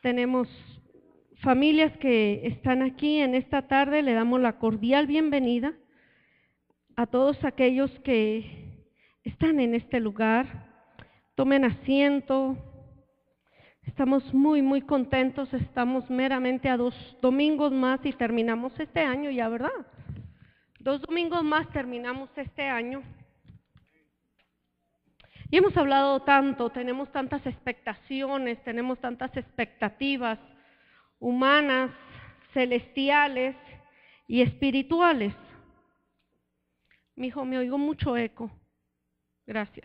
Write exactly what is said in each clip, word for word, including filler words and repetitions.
Tenemos familias que están aquí en esta tarde. Le damos la cordial bienvenida a todos aquellos que están en este lugar. Tomen asiento. Estamos muy, muy contentos. Estamos meramente a dos domingos más y terminamos este año ya, ¿verdad? Dos domingos más terminamos este año. Y hemos hablado tanto, tenemos tantas expectaciones, tenemos tantas expectativas humanas, celestiales y espirituales. Mi hijo, me oigo mucho eco. Gracias.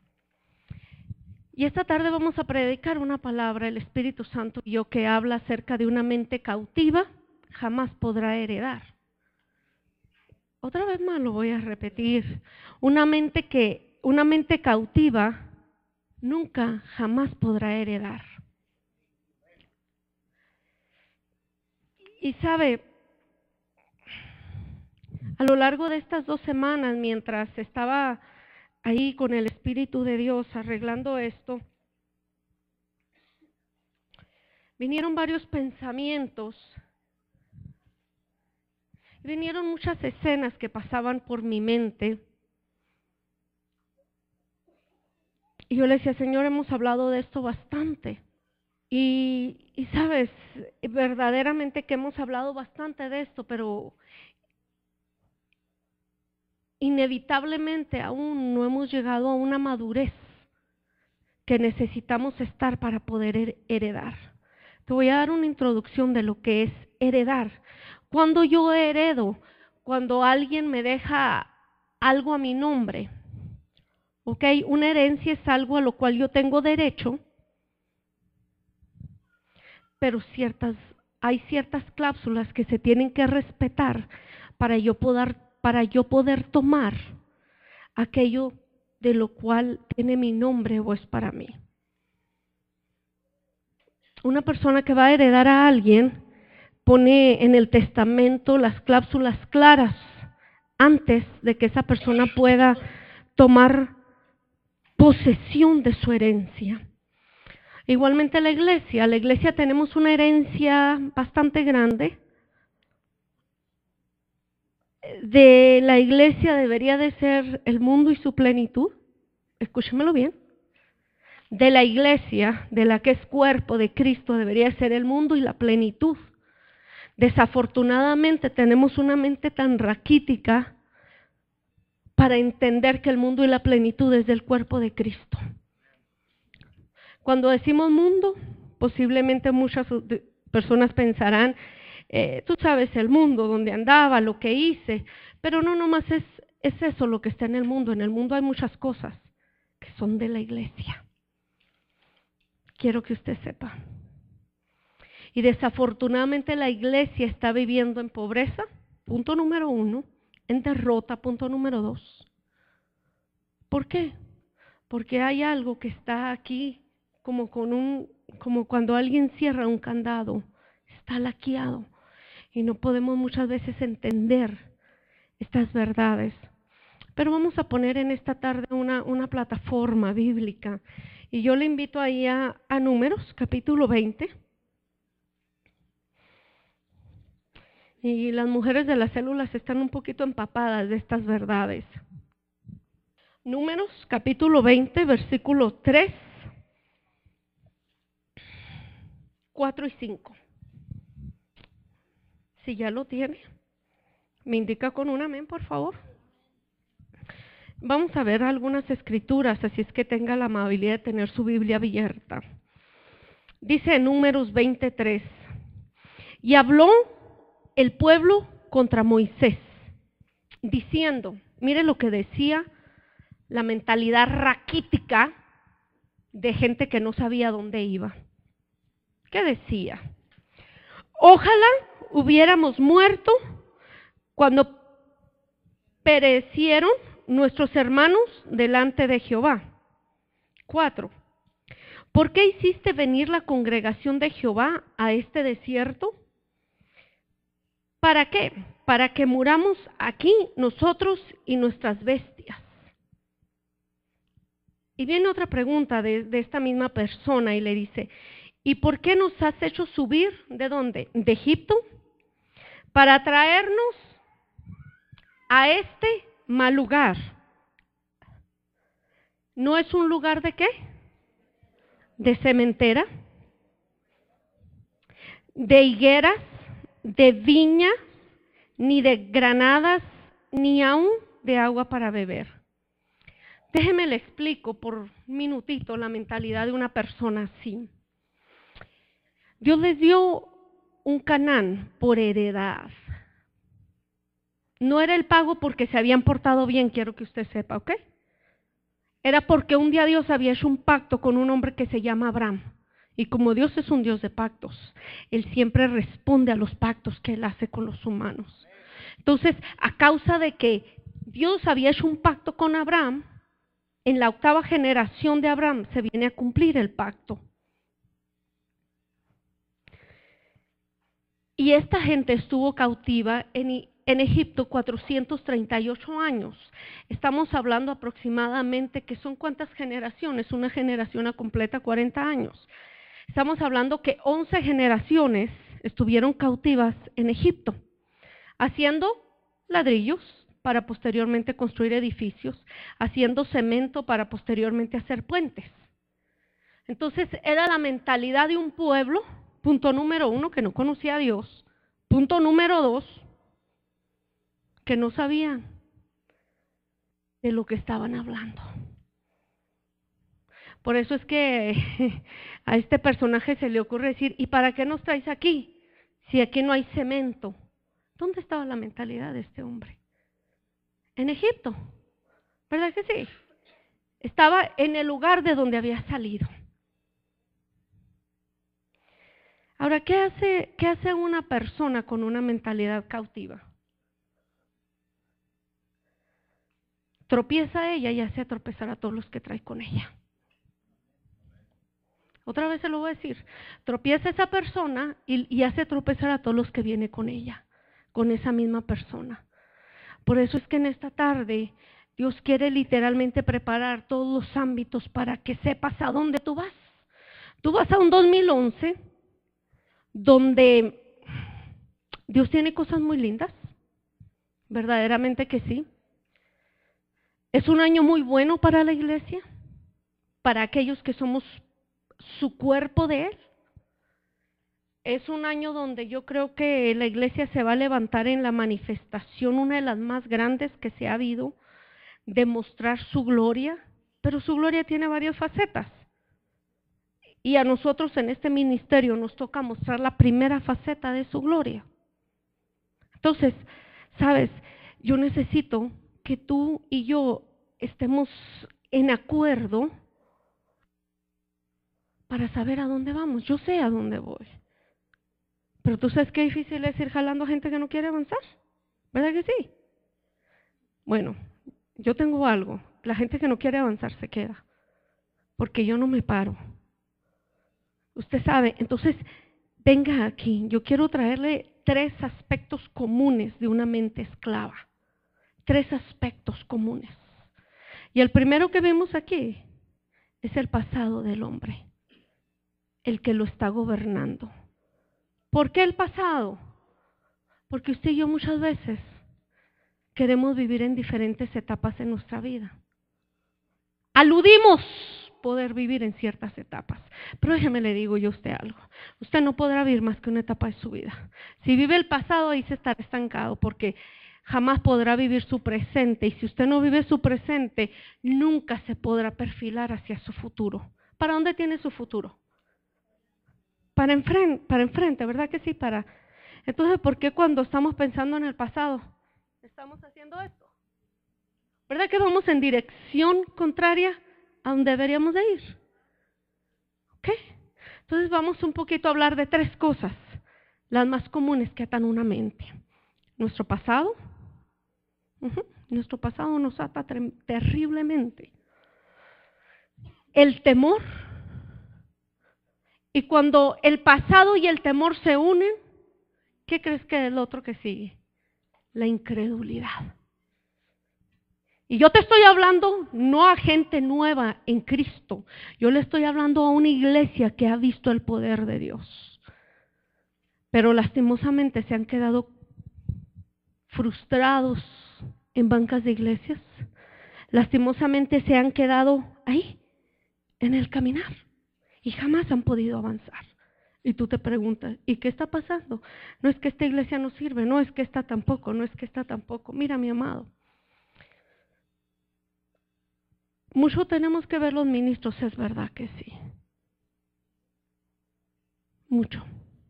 Y esta tarde vamos a predicar una palabra, el Espíritu Santo y yo, que habla acerca de una mente cautiva, jamás podrá heredar. Otra vez más lo voy a repetir. Una mente que, una mente cautiva nunca, jamás podrá heredar. Y sabe, a lo largo de estas dos semanas, mientras estaba ahí con el Espíritu de Dios arreglando esto, vinieron varios pensamientos, vinieron muchas escenas que pasaban por mi mente. Y yo le decía, Señor, hemos hablado de esto bastante. Y, y sabes, verdaderamente que hemos hablado bastante de esto, pero inevitablemente aún no hemos llegado a una madurez que necesitamos estar para poder heredar. Te voy a dar una introducción de lo que es heredar. Cuando yo heredo, cuando alguien me deja algo a mi nombre, ¿ok? Una herencia es algo a lo cual yo tengo derecho, pero ciertas, hay ciertas cláusulas que se tienen que respetar para yo poder, para yo poder tomar aquello de lo cual tiene mi nombre o es para mí. Una persona que va a heredar a alguien pone en el testamento las cláusulas claras antes de que esa persona pueda tomar posesión de su herencia. Igualmente la iglesia, la iglesia tenemos una herencia bastante grande. De la iglesia debería de ser el mundo y su plenitud. Escúchemelo bien. De la iglesia, de la que es cuerpo de Cristo, debería ser el mundo y la plenitud. Desafortunadamente tenemos una mente tan raquítica para entender que el mundo y la plenitud es del cuerpo de Cristo. Cuando decimos mundo, posiblemente muchas personas pensarán, eh, tú sabes el mundo, donde andaba, lo que hice, pero no nomás es, es eso lo que está en el mundo. En el mundo hay muchas cosas que son de la iglesia. Quiero que usted sepa. Y desafortunadamente la iglesia está viviendo en pobreza, punto número uno, en derrota, punto número dos. ¿Por qué? Porque hay algo que está aquí como con un, como cuando alguien cierra un candado, está laqueado y no podemos muchas veces entender estas verdades. Pero vamos a poner en esta tarde una, una plataforma bíblica y yo le invito ahí a, a Números, capítulo veinte. Y las mujeres de las células están un poquito empapadas de estas verdades. Números, capítulo veinte, versículo tres, cuatro y cinco. Si ya lo tiene, me indica con un amén, por favor. Vamos a ver algunas escrituras, así es que tenga la amabilidad de tener su Biblia abierta. Dice en Números veintitrés, y habló el pueblo contra Moisés, diciendo, mire lo que decía la mentalidad raquítica de gente que no sabía dónde iba. ¿Qué decía? Ojalá hubiéramos muerto cuando perecieron nuestros hermanos delante de Jehová. Cuatro. ¿Por qué hiciste venir la congregación de Jehová a este desierto? ¿Para qué? Para que muramos aquí nosotros y nuestras bestias. Y viene otra pregunta de, de esta misma persona y le dice, ¿Y por qué nos has hecho subir? ¿De dónde? De Egipto, para traernos a este mal lugar. ¿No es un lugar de qué? De cementera, de higueras, de viñas, ni de granadas, ni aún de agua para beber. Déjeme le explico por un minutito la mentalidad de una persona así. Dios les dio un Canaán por heredad. No era el pago porque se habían portado bien, quiero que usted sepa, ¿ok? Era porque un día Dios había hecho un pacto con un hombre que se llama Abraham. Y como Dios es un Dios de pactos, Él siempre responde a los pactos que Él hace con los humanos. Entonces, a causa de que Dios había hecho un pacto con Abraham, en la octava generación de Abraham se viene a cumplir el pacto. Y esta gente estuvo cautiva en, en Egipto cuatrocientos treinta y ocho años. Estamos hablando aproximadamente que son cuántas generaciones, una generación completa cuarenta años. Estamos hablando que once generaciones estuvieron cautivas en Egipto, haciendo ladrillos para posteriormente construir edificios, haciendo cemento para posteriormente hacer puentes. Entonces era la mentalidad de un pueblo, punto número uno, que no conocía a Dios, punto número dos, que no sabían de lo que estaban hablando. Por eso es que a este personaje se le ocurre decir, ¿y para qué nos traes aquí? Si aquí no hay cemento. ¿Dónde estaba la mentalidad de este hombre? En Egipto, ¿verdad que sí? Estaba en el lugar de donde había salido. Ahora, ¿qué hace, qué hace una persona con una mentalidad cautiva? Tropieza ella y hace tropezar a todos los que trae con ella. Otra vez se lo voy a decir, tropieza esa persona y, y hace tropezar a todos los que viene con ella, con esa misma persona. Por eso es que en esta tarde Dios quiere literalmente preparar todos los ámbitos para que sepas a dónde tú vas. Tú vas a un dos mil once donde Dios tiene cosas muy lindas, verdaderamente que sí. Es un año muy bueno para la iglesia, para aquellos que somos su cuerpo de Él. Es un año donde yo creo que la iglesia se va a levantar en la manifestación, una de las más grandes que se ha habido, de mostrar su gloria, pero su gloria tiene varias facetas. Y a nosotros en este ministerio nos toca mostrar la primera faceta de su gloria. Entonces, sabes, yo necesito que tú y yo estemos en acuerdo para saber a dónde vamos. Yo sé a dónde voy. Pero tú sabes qué difícil es ir jalando a gente que no quiere avanzar, ¿verdad que sí? Bueno, yo tengo algo, la gente que no quiere avanzar se queda, porque yo no me paro. Usted sabe, entonces, venga aquí, yo quiero traerle tres aspectos comunes de una mente esclava, tres aspectos comunes. Y el primero que vemos aquí es el pasado del hombre, el que lo está gobernando. ¿Por qué el pasado? Porque usted y yo muchas veces queremos vivir en diferentes etapas en nuestra vida. Aludimos poder vivir en ciertas etapas, pero déjeme le digo yo a usted algo. Usted no podrá vivir más que una etapa de su vida. Si vive el pasado, ahí se estará estancado, porque jamás podrá vivir su presente, y si usted no vive su presente, nunca se podrá perfilar hacia su futuro. ¿Para dónde tiene su futuro? Para enfrente, para enfrente, ¿verdad que sí? Para. Entonces, ¿por qué cuando estamos pensando en el pasado estamos haciendo esto? ¿Verdad que vamos en dirección contraria a donde deberíamos de ir? ¿Ok? Entonces vamos un poquito a hablar de tres cosas, las más comunes que atan una mente. Nuestro pasado, uh-huh, nuestro pasado nos ata ter- terriblemente. El temor. Y cuando el pasado y el temor se unen, ¿qué crees que es el otro que sigue? La incredulidad. Y yo te estoy hablando no a gente nueva en Cristo, yo le estoy hablando a una iglesia que ha visto el poder de Dios. Pero lastimosamente se han quedado frustrados en bancas de iglesias. Lastimosamente se han quedado ahí, en el caminar, y jamás han podido avanzar. Y tú te preguntas, ¿y qué está pasando? No es que esta iglesia no sirve, no es que esta tampoco, no es que esta tampoco. Mira, mi amado, mucho tenemos que ver los ministros, es verdad que sí. Mucho.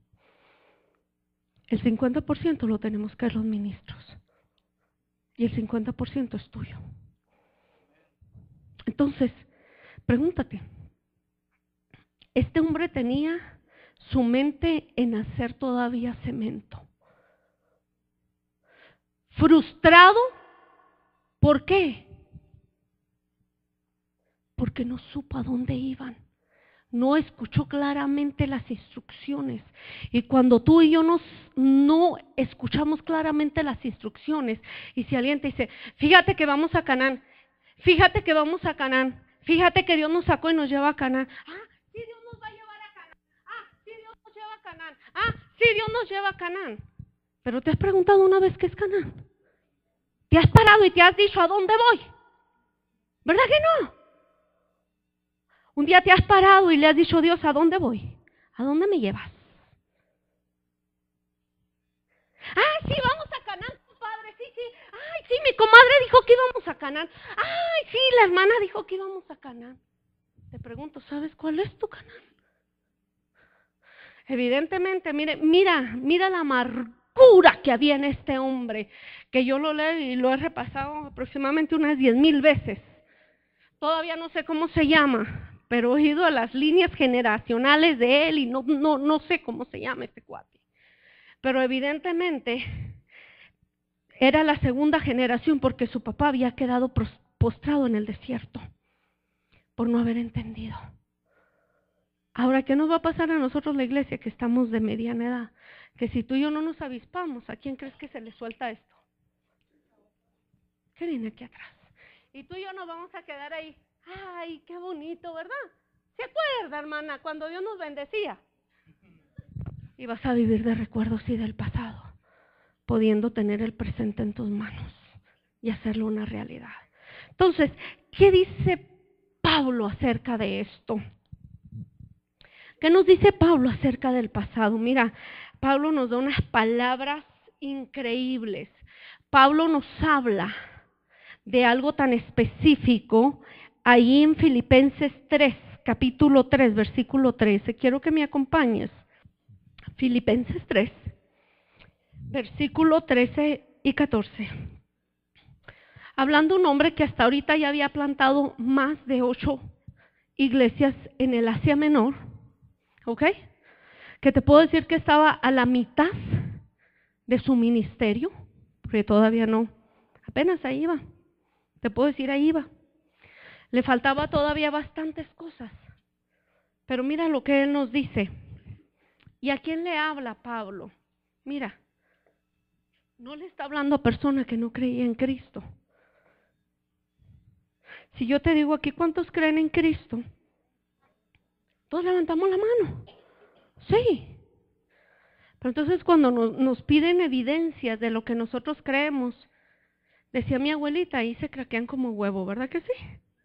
El cincuenta por ciento lo tenemos que ver los ministros. Y el cincuenta por ciento es tuyo. Entonces, pregúntate, este hombre tenía su mente en hacer todavía cemento. Frustrado, ¿por qué? Porque no supo a dónde iban. No escuchó claramente las instrucciones. Y cuando tú y yo nos, no escuchamos claramente las instrucciones, y si alguien te dice, fíjate que vamos a Canaán, fíjate que vamos a Canaán, fíjate que Dios nos sacó y nos lleva a Canaán. Ah, sí, Dios nos va a llevar a Canaán. Ah, sí, Dios nos lleva a Canaán. Ah, sí, Dios nos lleva a Canaán. Pero te has preguntado una vez qué es Canaán. Te has parado y te has dicho, ¿a dónde voy? ¿Verdad que no? Un día te has parado y le has dicho, Dios, ¿a dónde voy? ¿A dónde me llevas? Ah, sí, vamos a Canaán, padre, sí, sí. Ay, sí, mi comadre dijo que íbamos a Canaán. Ay, sí, la hermana dijo que íbamos a Canaán. Te pregunto, ¿sabes cuál es tu Canaán? Evidentemente, mire, mira, mira la amargura que había en este hombre, que yo lo leo y lo he repasado aproximadamente unas diez mil veces. Todavía no sé cómo se llama, pero he ido a las líneas generacionales de él y no, no, no sé cómo se llama este cuate. Pero evidentemente era la segunda generación porque su papá había quedado postrado en el desierto por no haber entendido. Ahora, ¿qué nos va a pasar a nosotros la iglesia que estamos de mediana edad? Que si tú y yo no nos avispamos, ¿a quién crees que se le suelta esto? ¿Qué viene aquí atrás? Y tú y yo nos vamos a quedar ahí. Ay, qué bonito, ¿verdad? ¿Se acuerda, hermana, cuando Dios nos bendecía? Y vas a vivir de recuerdos y del pasado, pudiendo tener el presente en tus manos y hacerlo una realidad. Entonces, ¿qué dice Pablo acerca de esto? ¿Qué nos dice Pablo acerca del pasado? Mira, Pablo nos da unas palabras increíbles. Pablo nos habla de algo tan específico ahí en Filipenses tres, capítulo tres, versículo trece. Quiero que me acompañes. Filipenses tres, versículo trece y catorce. Hablando un hombre que hasta ahorita ya había plantado más de ocho iglesias en el Asia Menor, ¿ok? Que te puedo decir que estaba a la mitad de su ministerio, porque todavía no, apenas ahí iba. Te puedo decir, ahí iba. Le faltaba todavía bastantes cosas. Pero mira lo que él nos dice. ¿Y a quién le habla Pablo? Mira, no le está hablando a persona que no creía en Cristo. Si yo te digo aquí, ¿cuántos creen en Cristo? Todos levantamos la mano. Sí. Pero entonces cuando nos, nos piden evidencias de lo que nosotros creemos, decía mi abuelita, ahí se craquean como huevo, ¿verdad que sí?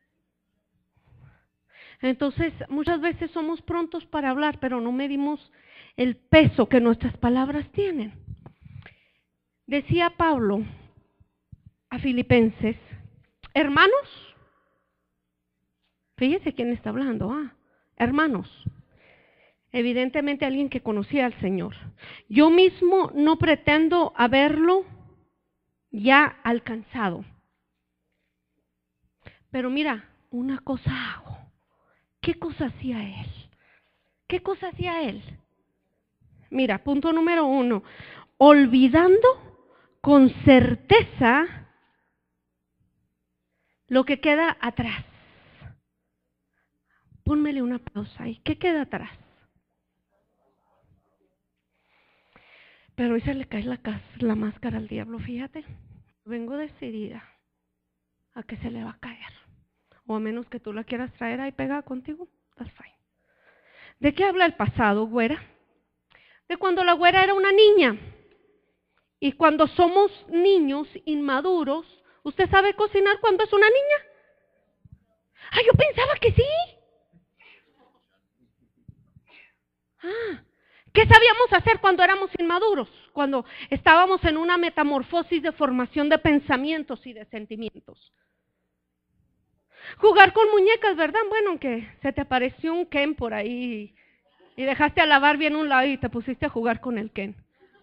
Entonces, muchas veces somos prontos para hablar, pero no medimos el peso que nuestras palabras tienen. Decía Pablo a Filipenses, hermanos, fíjese quién está hablando, ah, hermanos, evidentemente alguien que conocía al Señor. Yo mismo no pretendo haberlo ya alcanzado, pero mira, una cosa hago. ¿Qué cosa hacía él? ¿Qué cosa hacía él? Mira, punto número uno, olvidando con certeza lo que queda atrás. Pónmele una pausa ahí. ¿Qué queda atrás? Pero hoy se le cae la, la máscara al diablo, fíjate. Vengo decidida a que se le va a caer. O a menos que tú la quieras traer ahí pegada contigo, that's fine. ¿De qué habla el pasado, güera? De cuando la güera era una niña. Y cuando somos niños inmaduros, ¿usted sabe cocinar cuando es una niña? Ah, yo pensaba que sí. Ah, ¿qué sabíamos hacer cuando éramos inmaduros? Cuando estábamos en una metamorfosis de formación de pensamientos y de sentimientos. Jugar con muñecas, ¿verdad? Bueno, que se te apareció un Ken por ahí y dejaste a la Barbie en un lado y te pusiste a jugar con el Ken.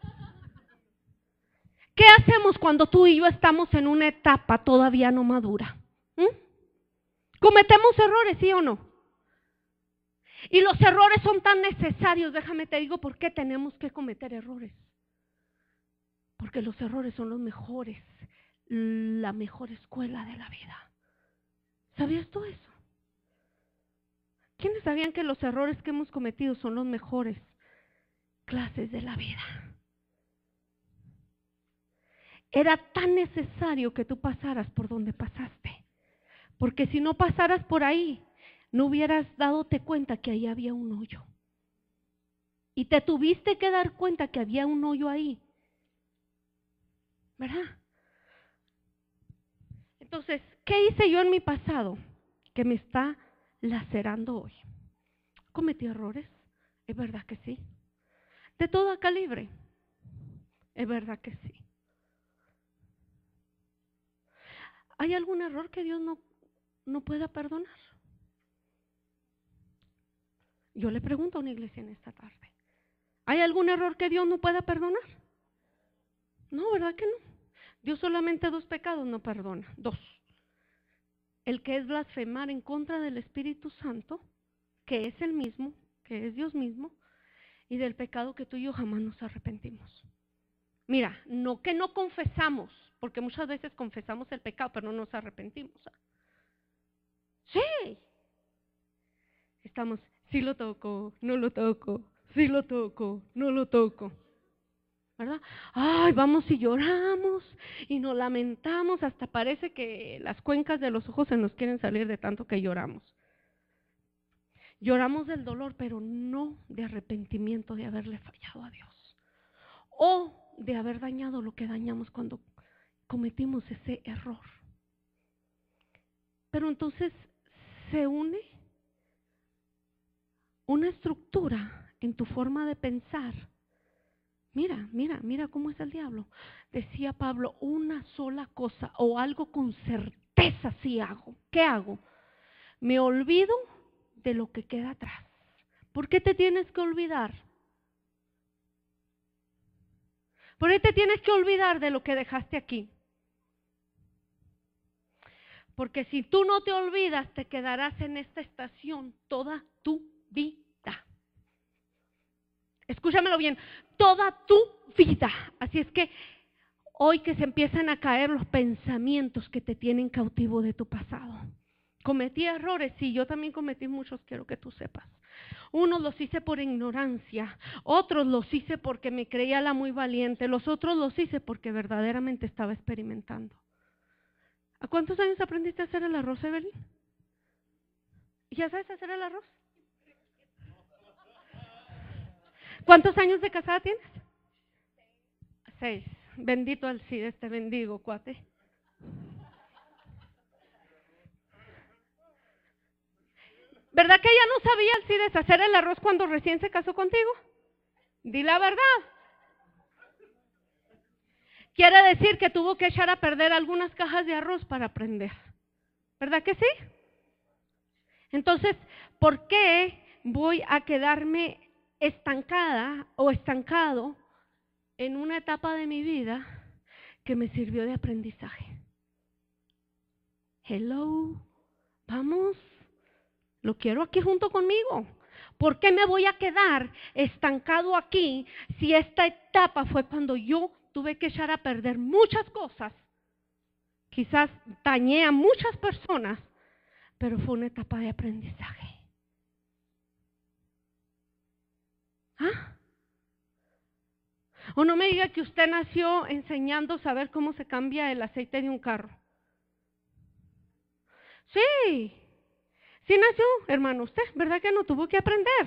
¿Qué hacemos cuando tú y yo estamos en una etapa todavía no madura? ¿Mm? ¿Cometemos errores, sí o no? Y los errores son tan necesarios, déjame te digo por qué tenemos que cometer errores. Porque los errores son los mejores, la mejor escuela de la vida. ¿Sabías tú eso? ¿Quiénes sabían que los errores que hemos cometido son los mejores clases de la vida? Era tan necesario que tú pasaras por donde pasaste. Porque si no pasaras por ahí, no hubieras dadote cuenta que ahí había un hoyo. Y te tuviste que dar cuenta que había un hoyo ahí. ¿Verdad? Entonces, ¿qué hice yo en mi pasado que me está lacerando hoy? ¿Cometí errores? Es verdad que sí. De todo calibre. Es verdad que sí. ¿Hay algún error que Dios no, no pueda perdonar? Yo le pregunto a una iglesia en esta tarde. ¿Hay algún error que Dios no pueda perdonar? No, ¿verdad que no? Dios solamente dos pecados no perdona. Dos. El que es blasfemar en contra del Espíritu Santo, que es el mismo, que es Dios mismo, y del pecado que tú y yo jamás nos arrepentimos. Mira, no que no confesamos, porque muchas veces confesamos el pecado, pero no nos arrepentimos. Sí. Estamos, sí lo toco, no lo toco, sí lo toco, no lo toco. ¿Verdad? Ay, vamos y lloramos y nos lamentamos, hasta parece que las cuencas de los ojos se nos quieren salir de tanto que lloramos. Lloramos del dolor, pero no de arrepentimiento de haberle fallado a Dios. O de haber dañado lo que dañamos cuando cometimos ese error. Pero entonces se une una estructura en tu forma de pensar. Mira, mira, mira cómo es el diablo. Decía Pablo, una sola cosa o algo con certeza sí hago. ¿Qué hago? Me olvido de lo que queda atrás. ¿Por qué te tienes que olvidar? ¿Por qué te tienes que olvidar de lo que dejaste aquí? Porque si tú no te olvidas, te quedarás en esta estación toda tu vida. Escúchamelo bien, toda tu vida. Así es que hoy que se empiezan a caer los pensamientos que te tienen cautivo de tu pasado. Cometí errores, sí, yo también cometí muchos, quiero que tú sepas. Unos los hice por ignorancia, otros los hice porque me creía la muy valiente, los otros los hice porque verdaderamente estaba experimentando. ¿A cuántos años aprendiste a hacer el arroz, Evelyn? ¿Ya sabes hacer el arroz? ¿Cuántos años de casada tienes? Seis. Bendito al sí de este bendigo, cuate. ¿Verdad que ella no sabía el sí deshacer el arroz cuando recién se casó contigo? Di la verdad. Quiere decir que tuvo que echar a perder algunas cajas de arroz para aprender. ¿Verdad que sí? Entonces, ¿por qué voy a quedarme estancada o estancado en una etapa de mi vida que me sirvió de aprendizaje? Hello, vamos, lo quiero aquí junto conmigo. ¿Por qué me voy a quedar estancado aquí si esta etapa fue cuando yo tuve que echar a perder muchas cosas? Quizás dañé a muchas personas, pero fue una etapa de aprendizaje. ¿Ah? O no me diga que usted nació enseñando a saber cómo se cambia el aceite de un carro. Sí. Sí nació, hermano, usted, ¿verdad que no tuvo que aprender?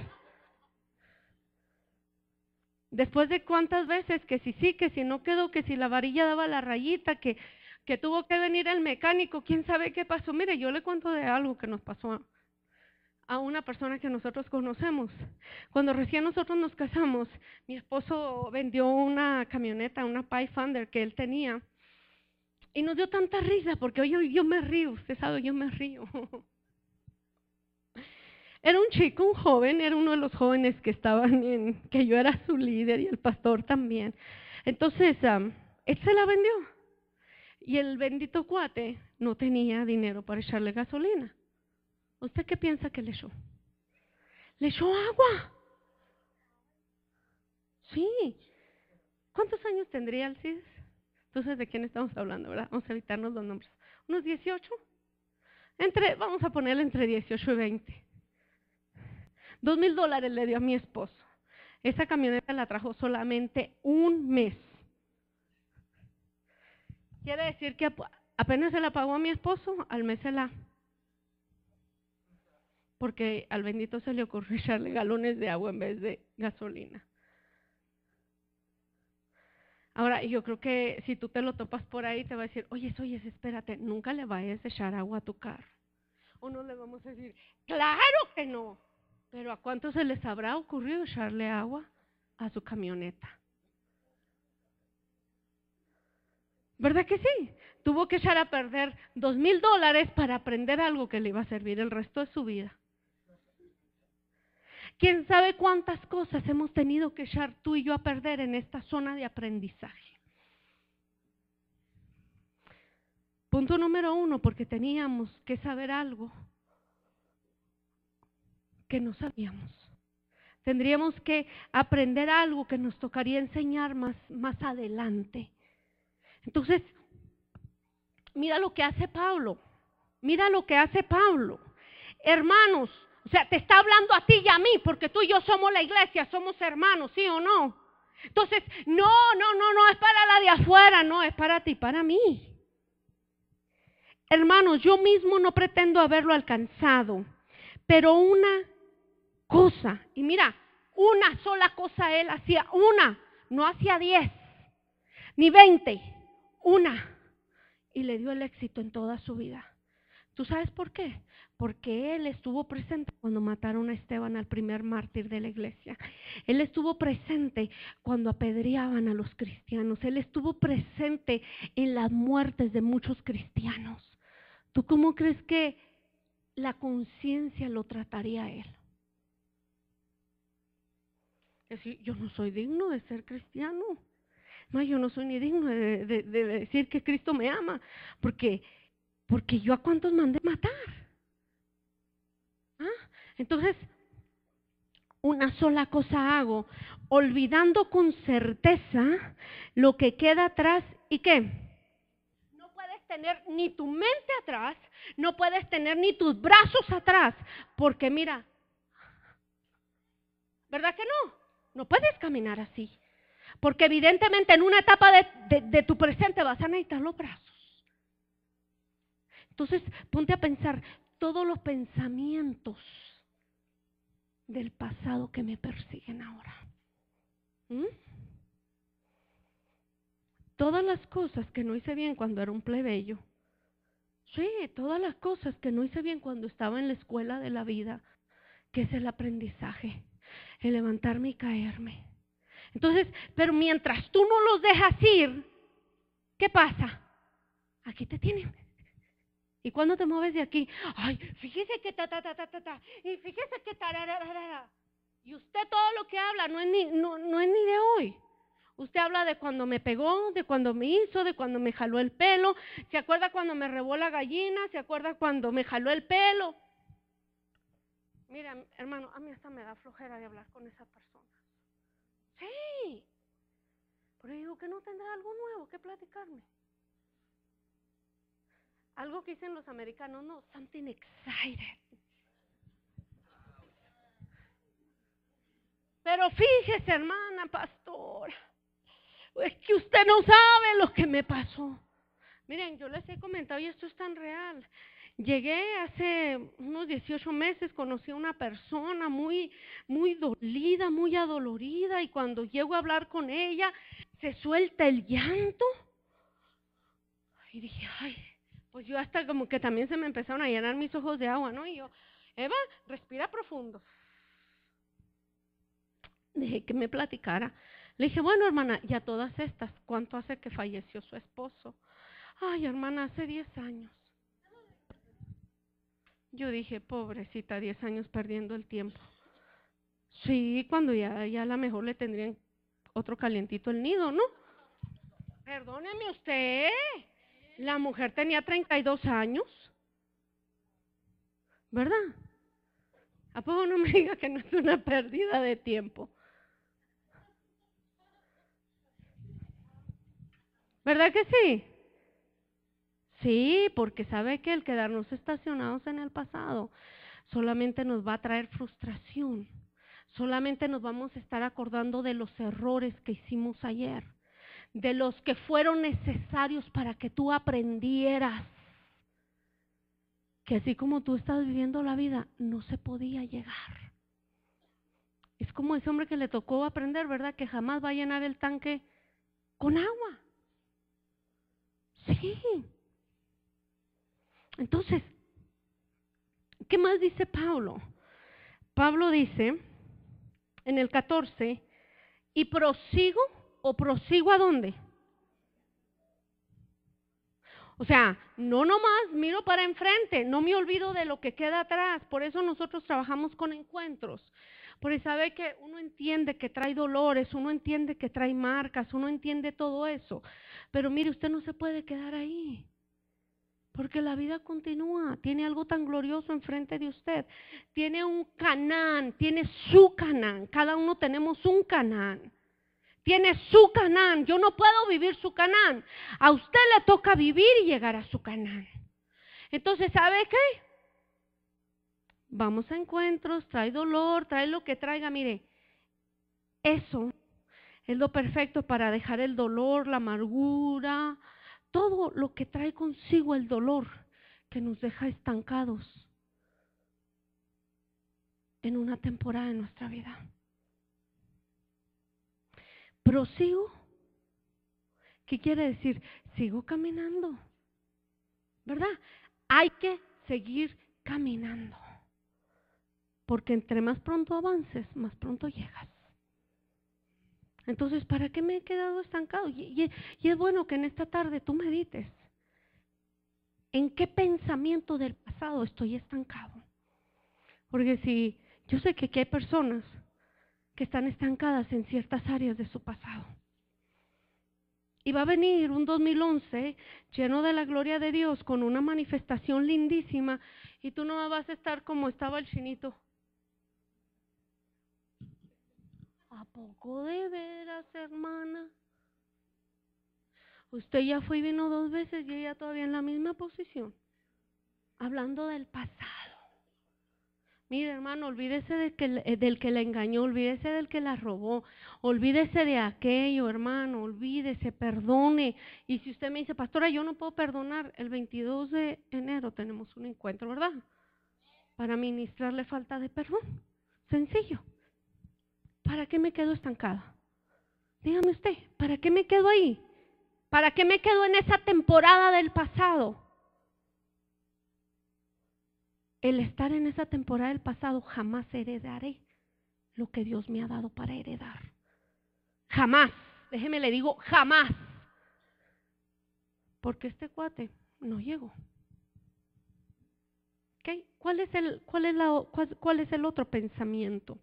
Después de cuántas veces que si sí, que si no quedó, que si la varilla daba la rayita, que, que tuvo que venir el mecánico, quién sabe qué pasó. Mire, yo le cuento de algo que nos pasó a, a una persona que nosotros conocemos. Cuando recién nosotros nos casamos, mi esposo vendió una camioneta, una Pathfinder que él tenía, y nos dio tanta risa, porque yo, yo me río, usted sabe, yo me río. Era un chico, un joven, era uno de los jóvenes que estaban en, que yo era su líder y el pastor también. Entonces, um, él se la vendió y el bendito cuate no tenía dinero para echarle gasolina. ¿Usted qué piensa que le echó? ¿Le echó agua? Sí. ¿Cuántos años tendría Alcides? Entonces, ¿de quién estamos hablando, verdad? Vamos a evitarnos los nombres. ¿Unos dieciocho? Entre, vamos a ponerle entre dieciocho y veinte. Dos mil dólares le dio a mi esposo. Esa camioneta la trajo solamente un mes. Quiere decir que apenas se la pagó a mi esposo, al mes se la... Porque al bendito se le ocurrió echarle galones de agua en vez de gasolina. Ahora, yo creo que si tú te lo topas por ahí, te va a decir, oye, oye, espérate, nunca le vayas a echar agua a tu carro. O no le vamos a decir, claro que no. Pero ¿a cuántos se les habrá ocurrido echarle agua a su camioneta? ¿Verdad que sí? Tuvo que echar a perder dos mil dólares para aprender algo que le iba a servir el resto de su vida. ¿Quién sabe cuántas cosas hemos tenido que echar tú y yo a perder en esta zona de aprendizaje? Punto número uno, porque teníamos que saber algo que no sabíamos. Tendríamos que aprender algo que nos tocaría enseñar más, más adelante. Entonces, mira lo que hace Pablo. Mira lo que hace Pablo. Hermanos, o sea, te está hablando a ti y a mí, porque tú y yo somos la iglesia, somos hermanos, ¿sí o no? Entonces, no, no, no, no es para la de afuera, no, es para ti, para mí. Hermanos, yo mismo no pretendo haberlo alcanzado, pero una cosa, y mira, una sola cosa él hacía, una, no hacía diez, ni veinte, una, y le dio el éxito en toda su vida. ¿Tú sabes por qué? Porque él estuvo presente cuando mataron a Esteban, al primer mártir de la iglesia. Él estuvo presente cuando apedreaban a los cristianos. Él estuvo presente en las muertes de muchos cristianos. ¿Tú cómo crees que la conciencia lo trataría a él? Es decir, yo no soy digno de ser cristiano. No, yo no soy ni digno de, de, de decir que Cristo me ama. Porque, porque yo a cuántos mandé matar. ¿Ah? Entonces, una sola cosa hago, olvidando con certeza lo que queda atrás y qué. No puedes tener ni tu mente atrás, no puedes tener ni tus brazos atrás, porque mira, ¿verdad que no? No puedes caminar así, porque evidentemente en una etapa de, de, de tu presente vas a necesitar los brazos. Entonces, ponte a pensar todos los pensamientos del pasado que me persiguen ahora. ¿Mm? Todas las cosas que no hice bien cuando era un plebeyo. Sí, todas las cosas que no hice bien cuando estaba en la escuela de la vida, que es el aprendizaje, el levantarme y caerme. Entonces, pero mientras tú no los dejas ir, ¿qué pasa? Aquí te tienen. Y cuando te mueves de aquí, ay, fíjese que ta, ta, ta, ta, ta, ta, y fíjese que tarararara. Y usted todo lo que habla no es ni, no, no es ni de hoy. Usted habla de cuando me pegó, de cuando me hizo, de cuando me jaló el pelo. ¿Se acuerda cuando me robó la gallina? ¿Se acuerda cuando me jaló el pelo? Mira, hermano, a mí hasta me da flojera de hablar con esa persona. Sí. Pero digo que no tendrá algo nuevo que platicarme. Algo que dicen los americanos, no, something excited. Pero fíjese, hermana pastora, es que usted no sabe lo que me pasó. Miren, yo les he comentado y esto es tan real. Llegué hace unos dieciocho meses, conocí a una persona muy, muy dolida, muy adolorida, y cuando llego a hablar con ella, se suelta el llanto. Y dije, ay, pues yo hasta como que también se me empezaron a llenar mis ojos de agua, ¿no? Y yo, Eva, respira profundo. Dejé que me platicara. Le dije, bueno, hermana, y a todas estas, ¿cuánto hace que falleció su esposo? Ay, hermana, hace diez años. Yo dije, pobrecita, diez años perdiendo el tiempo. Sí, cuando ya, ya a lo mejor le tendrían otro calientito el nido, ¿no? Perdóneme usted, la mujer tenía treinta y dos años, ¿verdad? ¿A poco no me diga que no es una pérdida de tiempo? ¿Verdad que sí? Sí, porque sabe que el quedarnos estacionados en el pasado solamente nos va a traer frustración. Solamente nos vamos a estar acordando de los errores que hicimos ayer, de los que fueron necesarios para que tú aprendieras que así como tú estás viviendo la vida, no se podía llegar. Es como ese hombre que le tocó aprender, ¿verdad? Que jamás va a llenar el tanque con agua. Sí. Entonces, ¿qué más dice Pablo? Pablo dice en el catorce, ¿y prosigo o prosigo a dónde? O sea, no nomás miro para enfrente, no me olvido de lo que queda atrás. Por eso nosotros trabajamos con encuentros. Porque sabe que uno entiende que trae dolores, uno entiende que trae marcas, uno entiende todo eso. Pero mire, usted no se puede quedar ahí. Porque la vida continúa, tiene algo tan glorioso enfrente de usted. Tiene un Canaán, tiene su Canaán. Cada uno tenemos un Canaán. Tiene su Canaán. Yo no puedo vivir su Canaán. A usted le toca vivir y llegar a su Canaán. Entonces, ¿sabe qué? Vamos a encuentros, trae dolor, trae lo que traiga. Mire, eso es lo perfecto para dejar el dolor, la amargura, todo lo que trae consigo el dolor que nos deja estancados en una temporada de nuestra vida. Prosigo, ¿qué quiere decir? Sigo caminando, ¿verdad? Hay que seguir caminando, porque entre más pronto avances, más pronto llegas. Entonces, ¿para qué me he quedado estancado? Y, y, y es bueno que en esta tarde tú medites. ¿En qué pensamiento del pasado estoy estancado? Porque si yo sé que aquí hay personas que están estancadas en ciertas áreas de su pasado. Y va a venir un dos mil once lleno de la gloria de Dios, con una manifestación lindísima, y tú no vas a estar como estaba el chinito. ¿A poco de veras, hermana? Usted ya fue y vino dos veces y ella todavía en la misma posición, hablando del pasado. Mire, hermano, olvídese de que, del que la engañó, olvídese del que la robó, olvídese de aquello, hermano, olvídese, perdone. Y si usted me dice, pastora, yo no puedo perdonar, el veintidós de enero tenemos un encuentro, ¿verdad? Para ministrarle falta de perdón. Sencillo. ¿Para qué me quedo estancada? Dígame usted, ¿para qué me quedo ahí? ¿Para qué me quedo en esa temporada del pasado? El estar en esa temporada del pasado, jamás heredaré lo que Dios me ha dado para heredar. Jamás, déjeme le digo, jamás. Porque este cuate no llegó. ¿Okay? ¿Cuál es el, cuál es la, cuál, cuál es el otro pensamiento?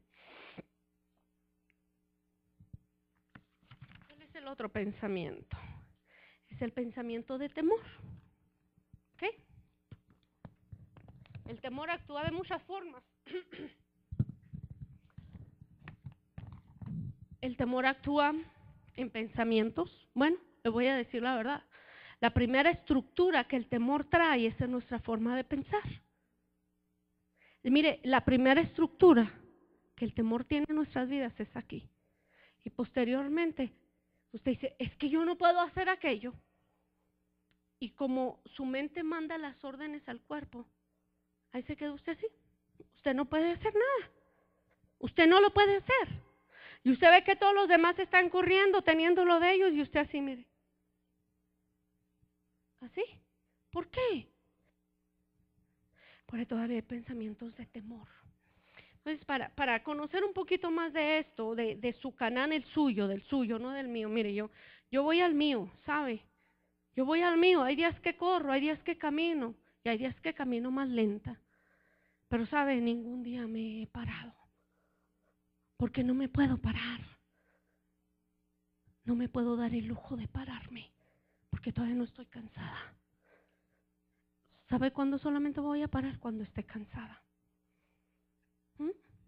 ¿Cuál es el otro pensamiento? Es el pensamiento de temor. ¿Okay? El temor actúa de muchas formas. El temor actúa en pensamientos. Bueno, le voy a decir la verdad. La primera estructura que el temor trae es en nuestra forma de pensar. Y mire, la primera estructura que el temor tiene en nuestras vidas es aquí. Y posteriormente, usted dice, es que yo no puedo hacer aquello. y como su mente manda las órdenes al cuerpo, ahí se queda usted así. Usted no puede hacer nada. Usted no lo puede hacer. Y usted ve que todos los demás están corriendo, teniendo lo de ellos, y usted así, mire. ¿Así? ¿Por qué? Porque todavía hay pensamientos de temor. Entonces, para, para conocer un poquito más de esto, de, de su Canaán, el suyo, del suyo, no del mío. Mire, yo, yo voy al mío, ¿sabe? Yo voy al mío. Hay días que corro, hay días que camino, y hay días que camino más lenta. Pero, ¿sabe? Ningún día me he parado. Porque no me puedo parar. No me puedo dar el lujo de pararme. Porque todavía no estoy cansada. ¿Sabe cuándo solamente voy a parar? Cuando esté cansada. ¿Mm?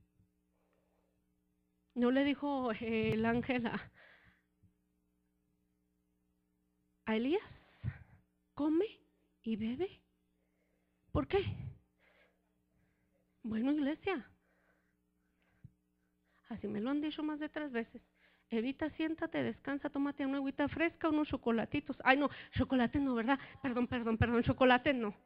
¿No le dijo eh, el ángel a, a Elías? Come y bebe. ¿Por qué? Bueno, iglesia, así me lo han dicho más de tres veces. Evita, siéntate, descansa, tómate una agüita fresca, unos chocolatitos. Ay, no, chocolates no, ¿verdad? Perdón, perdón, perdón, chocolates no.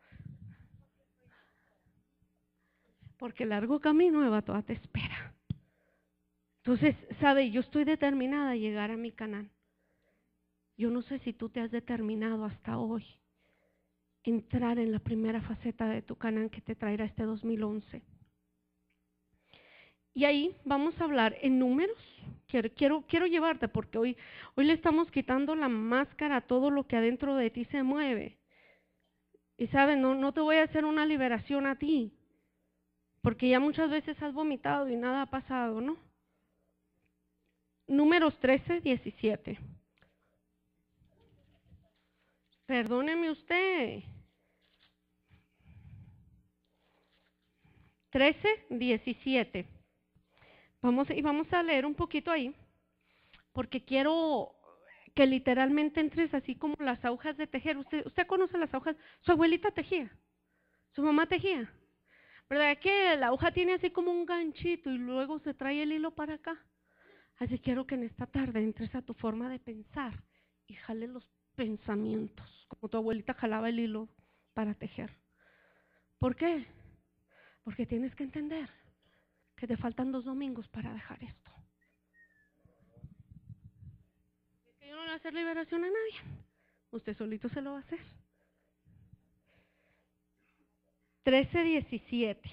Porque el largo camino Eva toda te espera. Entonces, sabe, yo estoy determinada a llegar a mi Canaán. Yo no sé si tú te has determinado hasta hoy entrar en la primera faceta de tu Canaán que te traerá este dos mil once. Y ahí vamos a hablar en números. Quiero, quiero, quiero llevarte porque hoy, hoy le estamos quitando la máscara a todo lo que adentro de ti se mueve. Y sabes, no, no te voy a hacer una liberación a ti, porque ya muchas veces has vomitado y nada ha pasado, ¿no? Números trece, diecisiete. Perdóneme usted. trece, diecisiete. Vamos, y vamos a leer un poquito ahí, porque quiero que literalmente entres así como las agujas de tejer. Usted, usted conoce las agujas. Su abuelita tejía, su mamá tejía. ¿Verdad que la aguja tiene así como un ganchito y luego se trae el hilo para acá? Así quiero que en esta tarde entres a tu forma de pensar y jales los pensamientos, como tu abuelita jalaba el hilo para tejer. ¿Por qué? Porque tienes que entender que te faltan dos domingos para dejar esto. Que yo no le voy a hacer liberación a nadie. Usted solito se lo va a hacer. trece, diecisiete.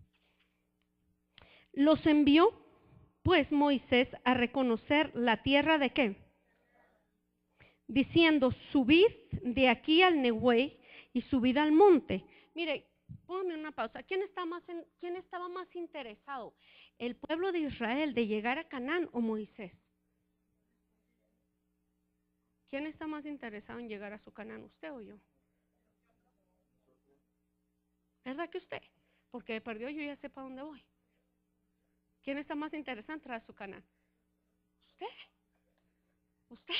Los envió pues Moisés a reconocer la tierra de qué, diciendo: subid de aquí al Nehuey y subid al monte. Mire, póngame una pausa. ¿Quién está más en, quién estaba más interesado? ¿El pueblo de Israel de llegar a Canaán o Moisés? ¿Quién está más interesado en llegar a su Canaán, usted o yo? ¿Verdad que usted? Porque perdió, yo ya sé para dónde voy. ¿Quién está más interesado en entrar a su Canaán? Usted. Usted.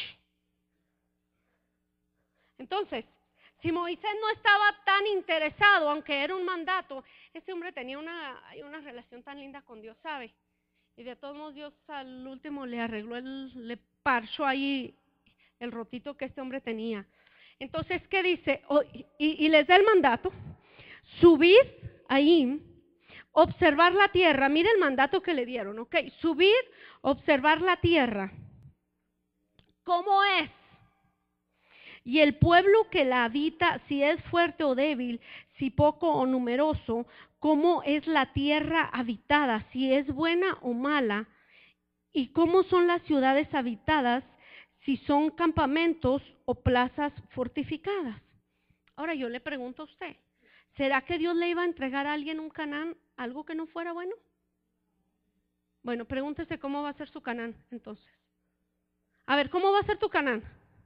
Entonces, si Moisés no estaba tan interesado, aunque era un mandato, ese hombre tenía una, una relación tan linda con Dios, ¿sabe? Y de todos modos Dios al último le arregló, el, le parchó ahí el rotito que este hombre tenía. Entonces, ¿qué dice? Oh, y, y les da el mandato: subir ahí, observar la tierra. Mire el mandato que le dieron, ¿ok? Subir, observar la tierra. ¿Cómo es? Y el pueblo que la habita, si es fuerte o débil, si poco o numeroso, cómo es la tierra habitada, si es buena o mala, y cómo son las ciudades habitadas, si son campamentos o plazas fortificadas. Ahora yo le pregunto a usted, ¿será que Dios le iba a entregar a alguien un Canaán, algo que no fuera bueno? Bueno, pregúntese cómo va a ser su Canaán entonces. A ver, ¿cómo va a ser tu Canaán?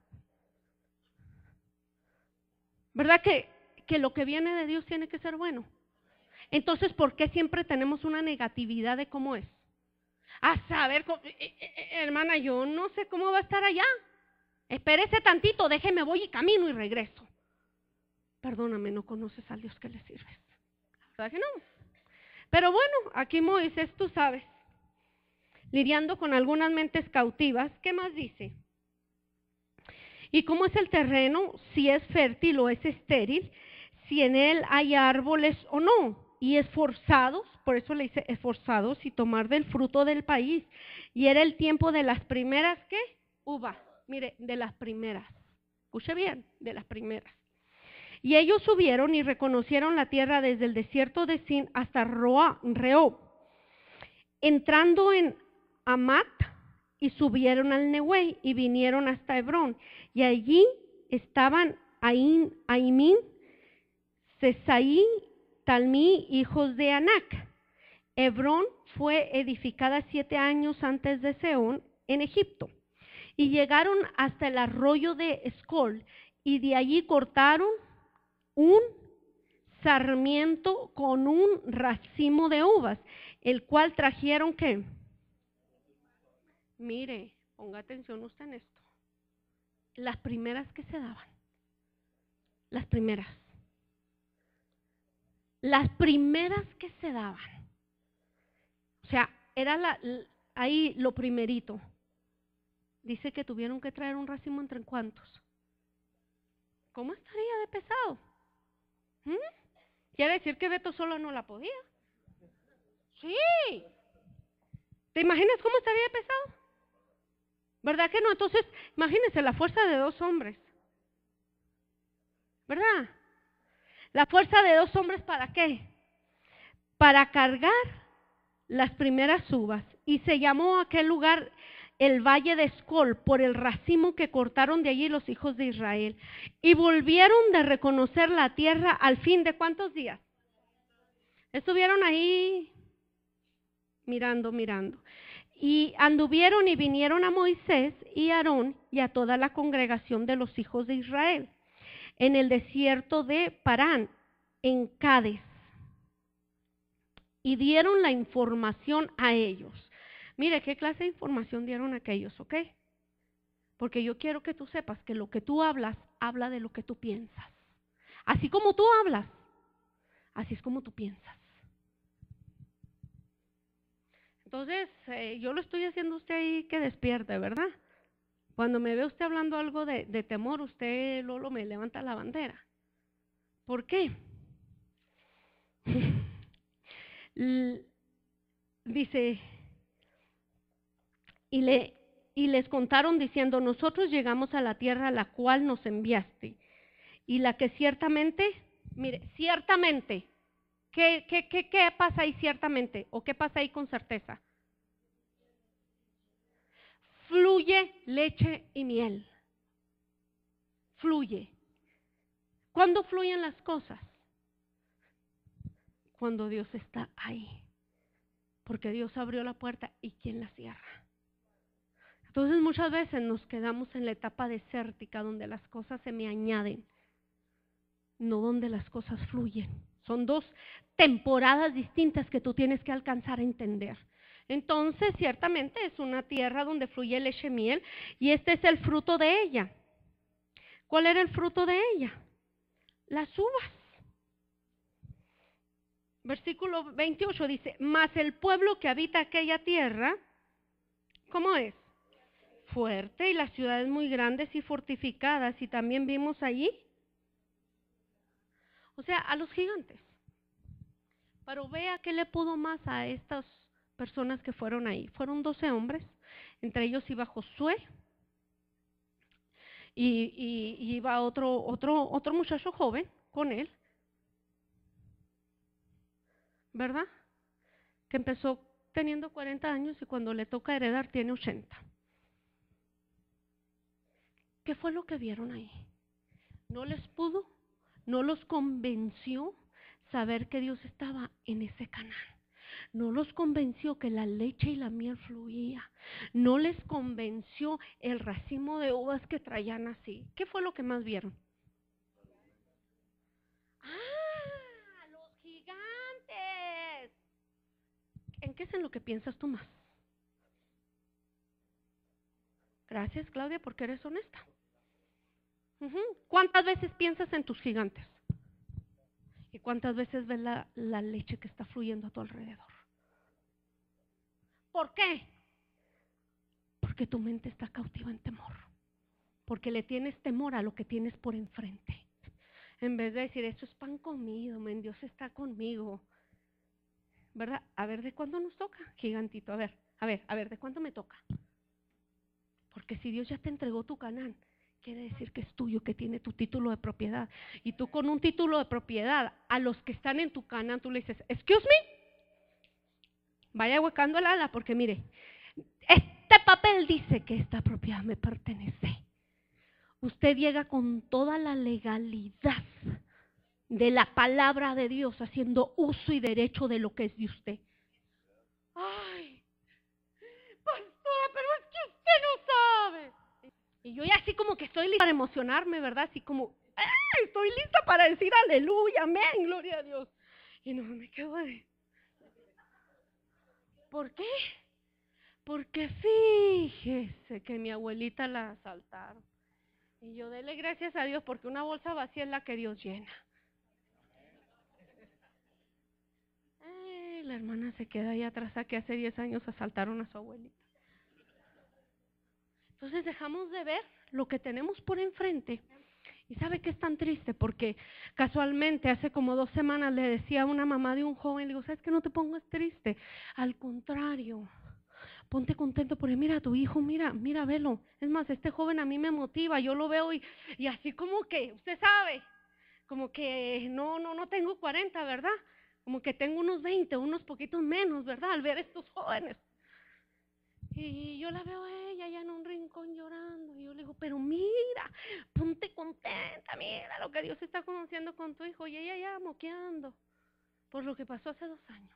¿Verdad que, que lo que viene de Dios tiene que ser bueno? Entonces, ¿por qué siempre tenemos una negatividad de cómo es? A saber, eh, eh, hermana, yo no sé cómo va a estar allá. Espérese tantito, déjeme, voy y camino y regreso. Perdóname, no conoces al Dios que le sirves. ¿Verdad que no? Pero bueno, aquí Moisés, tú sabes, lidiando con algunas mentes cautivas. ¿Qué más dice? ¿Y cómo es el terreno? Si es fértil o es estéril, si en él hay árboles o no. Y esforzados, por eso le dice esforzados, y tomar del fruto del país. Y era el tiempo de las primeras, ¿qué? Uvas. Mire, de las primeras. Escuche bien, de las primeras. Y ellos subieron y reconocieron la tierra desde el desierto de Sin hasta Roa, Rehob, entrando en Amat, y subieron al Nehuey y vinieron hasta Hebrón. Y allí estaban Ain, Aimín, Sesaí, Talmí, hijos de Anac. Hebrón fue edificada siete años antes de Seón en Egipto. Y llegaron hasta el arroyo de Escol, y de allí cortaron un sarmiento con un racimo de uvas, el cual trajeron, ¿qué? Mire, ponga atención usted en esto. Las primeras que se daban. Las primeras. Las primeras que se daban. O sea, era la, ahí lo primerito. Dice que tuvieron que traer un racimo entre cuantos. ¿Cómo estaría de pesado? ¿Mm? ¿Quiere decir que Beto solo no la podía? Sí. ¿Te imaginas cómo estaría de pesado? ¿Verdad que no? Entonces, imagínense la fuerza de dos hombres. ¿Verdad? La fuerza de dos hombres, ¿para qué? Para cargar las primeras uvas. Y se llamó aquel lugar el Valle de Escol por el racimo que cortaron de allí los hijos de Israel. Y volvieron de reconocer la tierra al fin de ¿cuántos días? Estuvieron ahí mirando, mirando. Y anduvieron y vinieron a Moisés y a Aarón y a toda la congregación de los hijos de Israel en el desierto de Parán, en Cádiz, y dieron la información a ellos. Mire, ¿qué clase de información dieron aquellos, ok? Porque yo quiero que tú sepas que lo que tú hablas, habla de lo que tú piensas. Así como tú hablas, así es como tú piensas. Entonces, eh, yo lo estoy haciendo a usted ahí que despierte, ¿verdad? Cuando me ve usted hablando algo de, de temor, usted Lolo me levanta la bandera. ¿Por qué? Dice, y, le, y les contaron diciendo, nosotros llegamos a la tierra a la cual nos enviaste, y la que ciertamente, mire, ciertamente, ¿qué, qué, qué, qué pasa ahí ciertamente? ¿O qué pasa ahí con certeza? Fluye leche y miel. Fluye. ¿Cuándo fluyen las cosas? Cuando Dios está ahí. Porque Dios abrió la puerta y ¿quién la cierra? Entonces muchas veces nos quedamos en la etapa desértica donde las cosas se me añaden, no donde las cosas fluyen. Son dos temporadas distintas que tú tienes que alcanzar a entender. Entonces, ciertamente es una tierra donde fluye leche y miel, y este es el fruto de ella. ¿Cuál era el fruto de ella? Las uvas. Versículo veintiocho dice, mas el pueblo que habita aquella tierra, ¿cómo es? Fuerte, y las ciudades muy grandes y fortificadas, y también vimos allí, o sea, a los gigantes. Pero vea qué le pudo más a estas personas que fueron ahí. Fueron doce hombres, entre ellos iba Josué, y, y, y iba otro, otro, otro muchacho joven con él, ¿verdad? Que empezó teniendo cuarenta años y cuando le toca heredar tiene ochenta. ¿Qué fue lo que vieron ahí? No les pudo, no los convenció saber que Dios estaba en ese Canaán. No los convenció que la leche y la miel fluía. No les convenció el racimo de uvas que traían así. ¿Qué fue lo que más vieron? ¡Ah! ¡Los gigantes! ¿En qué es en lo que piensas tú más? Gracias, Claudia, porque eres honesta. Uh-huh. ¿Cuántas veces piensas en tus gigantes? ¿Y cuántas veces ves la, la leche que está fluyendo a tu alrededor? ¿Por qué? Porque tu mente está cautiva en temor. porque le tienes temor a lo que tienes por enfrente. En vez de decir, esto es pan comido, men, Dios está conmigo. ¿Verdad? A ver, ¿de cuándo nos toca? Gigantito, a ver, a ver, a ver, ¿de cuándo me toca? Porque si Dios ya te entregó tu Canaán, quiere decir que es tuyo, que tiene tu título de propiedad. Y tú con un título de propiedad, a los que están en tu Canaán, tú le dices, excuse me, vaya huecando el ala, porque mire, este papel dice que esta propiedad me pertenece. Usted llega con toda la legalidad de la palabra de Dios, haciendo uso y derecho de lo que es de usted. Ay, pastora, pero es que usted no sabe. Y yo ya así como que estoy lista para emocionarme, ¿verdad? Así como, ¡ay! Estoy lista para decir aleluya, amén, gloria a Dios. Y no me quedo de... ¿Por qué? Porque fíjese que mi abuelita la asaltaron. Y yo dele gracias a Dios porque una bolsa vacía es la que Dios llena. Eh, la hermana se queda ahí atrás, a que hace diez años asaltaron a su abuelita. Entonces dejamos de ver lo que tenemos por enfrente. Y sabe que es tan triste porque casualmente hace como dos semanas le decía a una mamá de un joven, le digo, ¿sabes que no te pongas triste? Al contrario, ponte contento porque mira a tu hijo, mira, mira, velo. Es más, este joven a mí me motiva, yo lo veo y, y así como que, usted sabe, como que no, no, no tengo cuarenta, ¿verdad? Como que tengo unos veinte, unos poquitos menos, ¿verdad? Al ver estos jóvenes. Y yo la veo a ella allá en un rincón llorando. Y yo le digo, pero mira, ponte contenta, mira lo que Dios está conociendo con tu hijo. Y ella ya moqueando por lo que pasó hace dos años.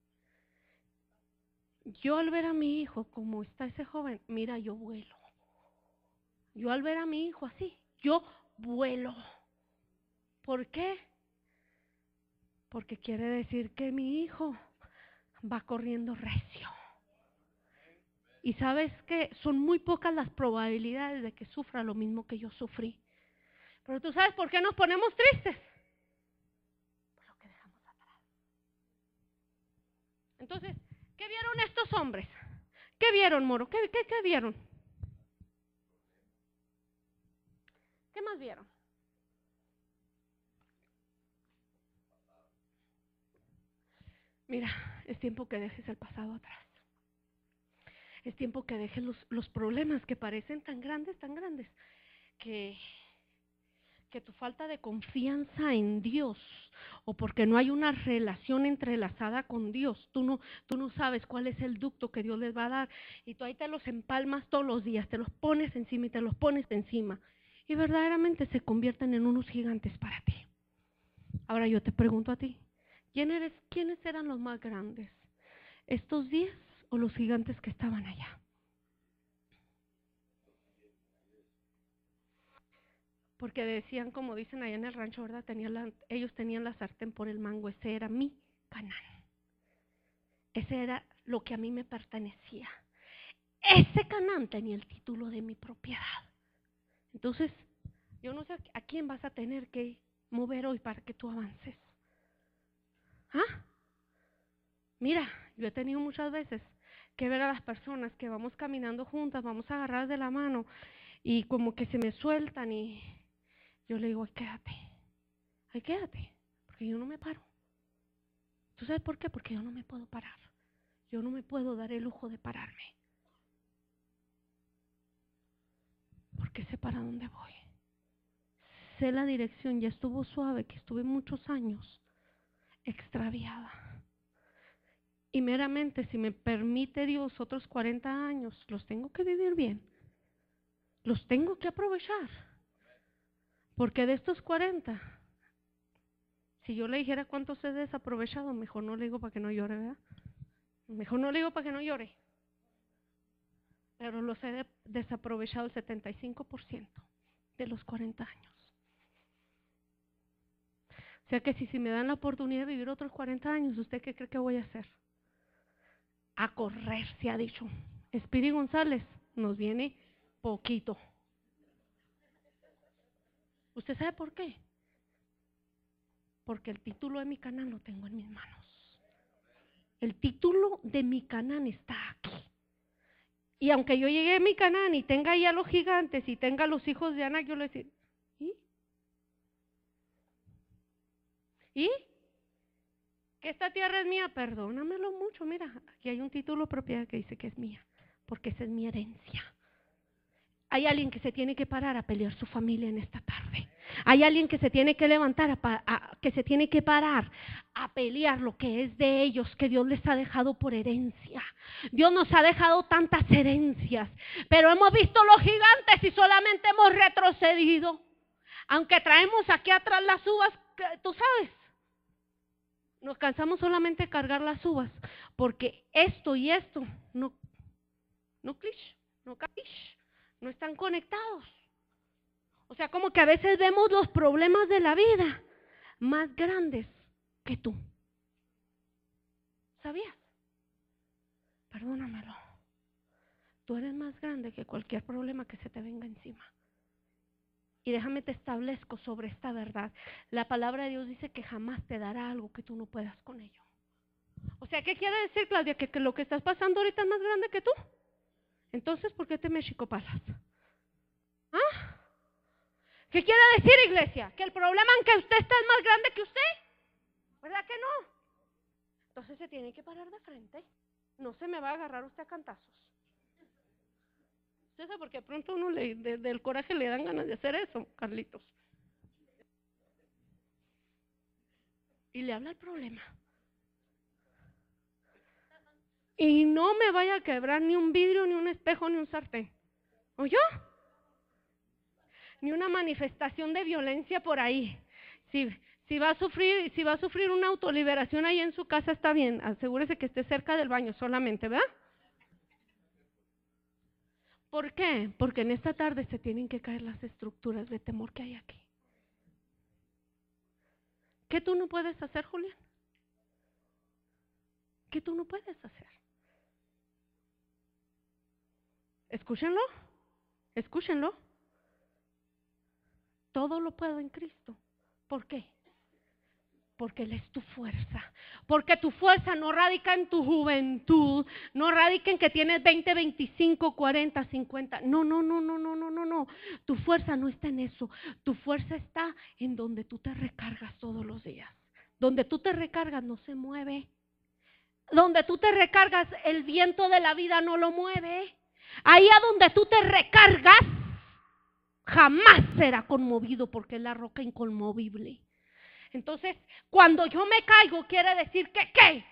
Yo al ver a mi hijo como está ese joven, mira, yo vuelo. Yo al ver a mi hijo así, yo vuelo. ¿Por qué? Porque quiere decir que mi hijo va corriendo recio. Y sabes que son muy pocas las probabilidades de que sufra lo mismo que yo sufrí. Pero tú sabes por qué nos ponemos tristes. Por lo que dejamos atrás. Entonces, ¿qué vieron estos hombres? ¿Qué vieron, Moro? ¿Qué, qué, qué vieron? ¿Qué más vieron? Mira, es tiempo que dejes el pasado atrás. Es tiempo que dejes los, los problemas que parecen tan grandes, tan grandes, que, que tu falta de confianza en Dios o porque no hay una relación entrelazada con Dios, tú no, tú no sabes cuál es el ducto que Dios les va a dar y tú ahí te los empalmas todos los días, te los pones encima y te los pones encima y verdaderamente se convierten en unos gigantes para ti. Ahora yo te pregunto a ti, ¿quién eres, ¿quiénes eran los más grandes? ¿Estos diez o los gigantes que estaban allá? Porque decían, como dicen allá en el rancho, ¿verdad? Tenían la, ellos tenían la sartén por el mango, ese era mi Canaán. Ese era lo que a mí me pertenecía. Ese Canaán tenía el título de mi propiedad. Entonces, yo no sé a quién vas a tener que mover hoy para que tú avances. ¿Ah? Mira, yo he tenido muchas veces que ver a las personas que vamos caminando juntas, vamos agarradas de la mano y como que se me sueltan y yo le digo, ay, quédate, ay, quédate, porque yo no me paro. ¿Tú sabes por qué? Porque yo no me puedo parar. Yo no me puedo dar el lujo de pararme. Porque sé para dónde voy. Sé la dirección, ya estuvo suave, que estuve muchos años extraviada. Y meramente, si me permite Dios otros cuarenta años, los tengo que vivir bien. Los tengo que aprovechar. Porque de estos cuarenta, si yo le dijera cuántos he desaprovechado, mejor no le digo para que no llore, ¿verdad? Mejor no le digo para que no llore. Pero los he de desaprovechado el setenta y cinco por ciento de los cuarenta años. O sea que si, si me dan la oportunidad de vivir otros cuarenta años, ¿usted qué cree que voy a hacer? A correr, se ha dicho. Espiri González, nos viene poquito. ¿Usted sabe por qué? Porque el título de mi Canaán lo tengo en mis manos. El título de mi Canaán está aquí. Y aunque yo llegue a mi Canaán y tenga ahí a los gigantes y tenga a los hijos de Anak, yo le decía, ¿y? ¿Y? ¿Que esta tierra es mía? Perdónamelo mucho, mira, aquí hay un título de propiedad que dice que es mía, porque esa es mi herencia. Hay alguien que se tiene que parar a pelear su familia en esta tarde. Hay alguien que se tiene que levantar, a, a, que se tiene que parar a pelear lo que es de ellos, que Dios les ha dejado por herencia. Dios nos ha dejado tantas herencias, pero hemos visto los gigantes y solamente hemos retrocedido. Aunque traemos aquí atrás las uvas, tú sabes, nos cansamos solamente de cargar las uvas, porque esto y esto no, no clish, no capish, no están conectados. O sea, como que a veces vemos los problemas de la vida más grandes que tú. ¿Sabías? Perdónamelo. Tú eres más grande que cualquier problema que se te venga encima. Y déjame te establezco sobre esta verdad. La palabra de Dios dice que jamás te dará algo que tú no puedas con ello. O sea, ¿qué quiere decir, Claudia? ¿Que, que lo que estás pasando ahorita es más grande que tú? Entonces, ¿por qué te mexicopalas? ¿Ah? ¿Qué quiere decir, iglesia? ¿Que el problema en que usted está es más grande que usted? ¿Verdad que no? Entonces se tiene que parar de frente. No se me va a agarrar usted a cantazos. ¿Usted sabe por qué pronto uno le, de, del coraje le dan ganas de hacer eso, Carlitos? Y le habla el problema. Y no me vaya a quebrar ni un vidrio, ni un espejo, ni un sartén. ¿Oyó? Ni una manifestación de violencia por ahí. Si, si va a sufrir, si va a sufrir una autoliberación ahí en su casa, está bien. Asegúrese que esté cerca del baño solamente, ¿verdad? ¿Por qué? Porque en esta tarde se tienen que caer las estructuras de temor que hay aquí. ¿Qué tú no puedes hacer, Julián? ¿Qué tú no puedes hacer? Escúchenlo, escúchenlo. Todo lo puedo en Cristo. ¿Por qué? Porque Él es tu fuerza. Porque tu fuerza no radica en tu juventud, no radica en que tienes veinte, veinticinco, cuarenta, cincuenta. No, no, no, no, no, no, no, no. Tu fuerza no está en eso. Tu fuerza está en donde tú te recargas todos los días. Donde tú te recargas no se mueve. Donde tú te recargas, el viento de la vida no lo mueve. Ahí a donde tú te recargas, jamás será conmovido porque es la roca inconmovible. Entonces, cuando yo me caigo, quiere decir que ¿qué?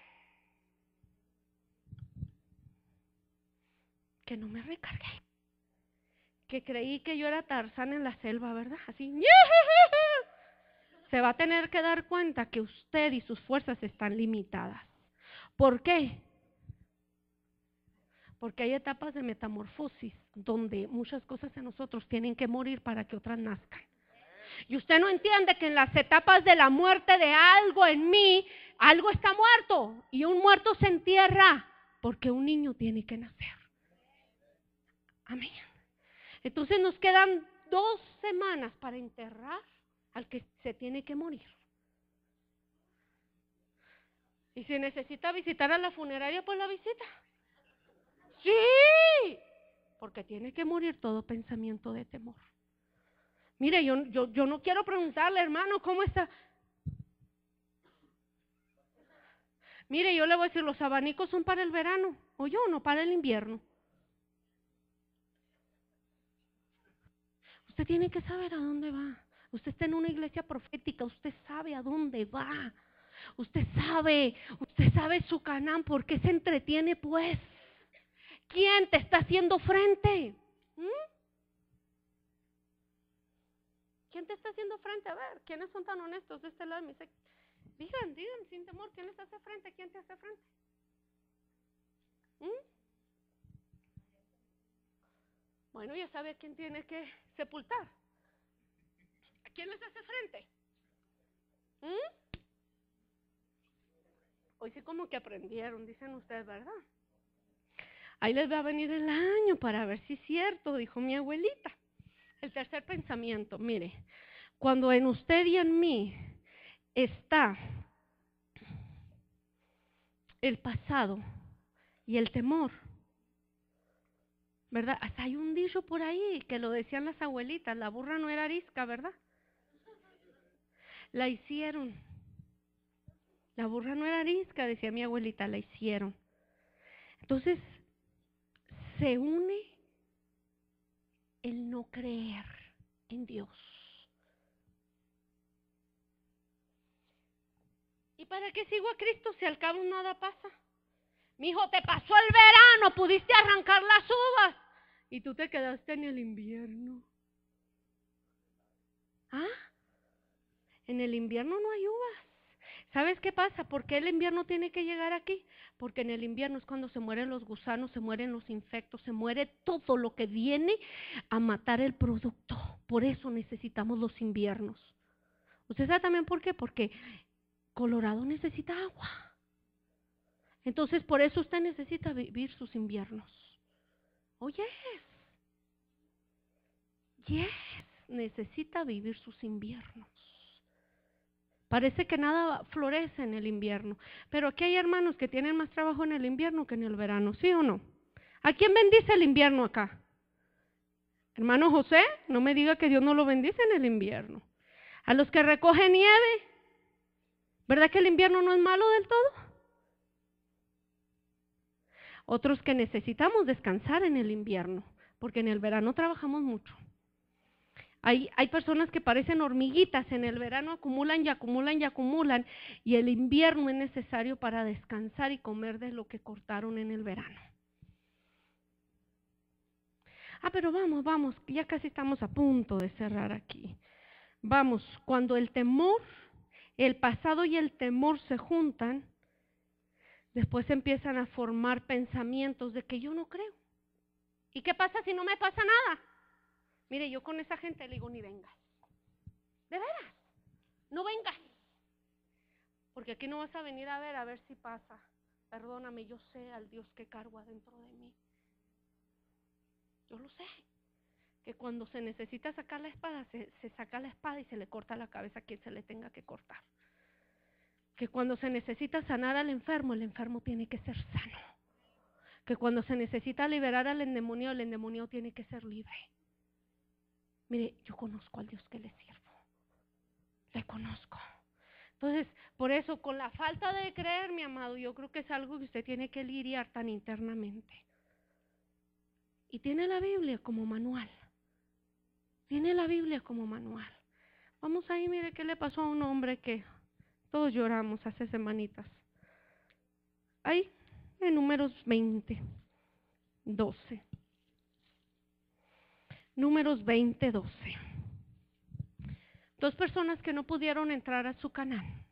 Que no me recargué. Que creí que yo era Tarzán en la selva, ¿verdad? Así. Se va a tener que dar cuenta que usted y sus fuerzas están limitadas. ¿Por qué? Porque hay etapas de metamorfosis donde muchas cosas en nosotros tienen que morir para que otras nazcan. Y usted no entiende que en las etapas de la muerte de algo en mí, algo está muerto. Y un muerto se entierra porque un niño tiene que nacer. Amén. Entonces nos quedan dos semanas para enterrar al que se tiene que morir. Y si necesita visitar a la funeraria, pues la visita. Sí, porque tiene que morir todo pensamiento de temor. Mire, yo, yo, yo no quiero preguntarle, hermano, ¿cómo está? Mire, yo le voy a decir, los abanicos son para el verano, o yo, no para el invierno. Usted tiene que saber a dónde va. Usted está en una iglesia profética, usted sabe a dónde va. Usted sabe, usted sabe su Canaán, ¿por qué se entretiene pues? ¿Quién te está haciendo frente? ¿Mm? ¿Quién te está haciendo frente? A ver, ¿quiénes son tan honestos de este lado? Me dice, digan, digan sin temor, ¿quién les hace frente? ¿Quién te hace frente? ¿Mm? Bueno, ya sabe a quién tiene que sepultar. ¿A quién les hace frente? ¿Mm? Hoy sí como que aprendieron, dicen ustedes, ¿verdad? Ahí les va a venir el año para ver si es cierto, dijo mi abuelita. El tercer pensamiento, mire, cuando en usted y en mí está el pasado y el temor, ¿verdad? Hasta hay un dicho por ahí que lo decían las abuelitas, la burra no era arisca, ¿verdad? La hicieron. La burra no era arisca, decía mi abuelita, la hicieron. Entonces, se une el no creer en Dios. ¿Y para qué sigo a Cristo si al cabo nada pasa? Mi hijo, te pasó el verano, pudiste arrancar las uvas y tú te quedaste en el invierno. ¿Ah? En el invierno no hay uvas. ¿Sabes qué pasa? ¿Por qué el invierno tiene que llegar aquí? Porque en el invierno es cuando se mueren los gusanos, se mueren los insectos, se muere todo lo que viene a matar el producto. Por eso necesitamos los inviernos. ¿Usted sabe también por qué? Porque Colorado necesita agua. Entonces, por eso usted necesita vivir sus inviernos. Oh, yes. Yes. Necesita vivir sus inviernos. Parece que nada florece en el invierno. Pero aquí hay hermanos que tienen más trabajo en el invierno que en el verano. ¿Sí o no? ¿A quién bendice el invierno acá? Hermano José, no me diga que Dios no lo bendice en el invierno. A los que recogen nieve. ¿Verdad que el invierno no es malo del todo? Otros que necesitamos descansar en el invierno, porque en el verano trabajamos mucho. Hay, hay personas que parecen hormiguitas, en el verano acumulan y acumulan y acumulan, y el invierno es necesario para descansar y comer de lo que cortaron en el verano. Ah, pero vamos, vamos, ya casi estamos a punto de cerrar aquí. Vamos, cuando el temor, el pasado y el temor se juntan, después empiezan a formar pensamientos de que yo no creo. ¿Y qué pasa si no me pasa nada? Mire, yo con esa gente le digo, ni vengas. De veras, no vengas. Porque aquí no vas a venir a ver, a ver si pasa. Perdóname, yo sé al Dios que cargo adentro de mí. Yo lo sé. Que cuando se necesita sacar la espada, se, se saca la espada y se le corta la cabeza a quien se le tenga que cortar. Que cuando se necesita sanar al enfermo, el enfermo tiene que ser sano. Que cuando se necesita liberar al endemoniado, el endemoniado tiene que ser libre. Mire, yo conozco al Dios que le sirvo. Le conozco. Entonces, por eso, con la falta de creer, mi amado, yo creo que es algo que usted tiene que lidiar tan internamente. Y tiene la Biblia como manual. Tiene la Biblia como manual. Vamos ahí, mire qué le pasó a un hombre que todos lloramos hace semanitas. Ahí, en Números veinte, doce. Números veinte, doce. Dos personas que no pudieron entrar a su Canaán.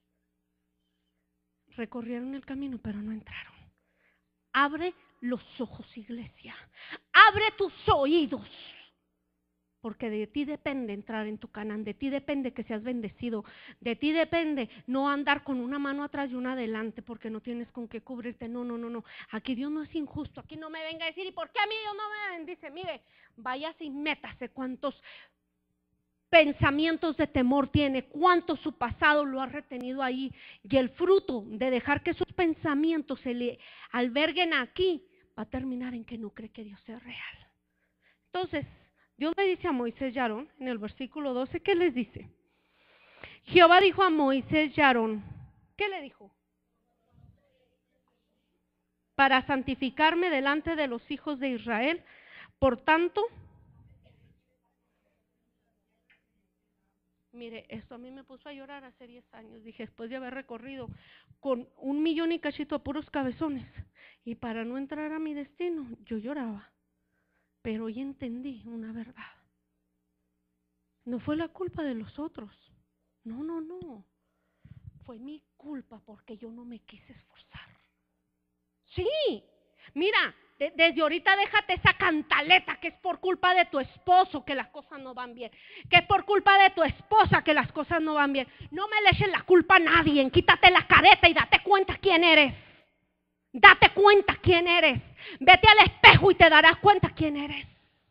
Recorrieron el camino, pero no entraron. Abre los ojos, iglesia. Abre tus oídos. Porque de ti depende entrar en tu Canaán, de ti depende que seas bendecido, de ti depende no andar con una mano atrás y una adelante porque no tienes con qué cubrirte. No, no, no, no. Aquí Dios no es injusto, aquí no me venga a decir, ¿y por qué a mí Dios no me bendice? Mire, váyase y métase cuántos pensamientos de temor tiene, cuánto su pasado lo ha retenido ahí, y el fruto de dejar que sus pensamientos se le alberguen aquí va a terminar en que no cree que Dios sea real. Entonces, Dios le dice a Moisés y Aarón, en el versículo doce, ¿qué les dice? Jehová dijo a Moisés y Aarón, ¿qué le dijo? Para santificarme delante de los hijos de Israel, por tanto, mire, esto a mí me puso a llorar hace diez años, dije, después de haber recorrido con un millón y cachito a puros cabezones, y para no entrar a mi destino, yo lloraba, pero hoy entendí una verdad. No fue la culpa de los otros. No, no, no. Fue mi culpa porque yo no me quise esforzar. Sí. Mira, de, desde ahorita déjate esa cantaleta que es por culpa de tu esposo que las cosas no van bien. Que es por culpa de tu esposa que las cosas no van bien. No me le eches la culpa a nadie. Quítate la careta y date cuenta quién eres. Date cuenta quién eres. Vete al espejo y te darás cuenta quién eres.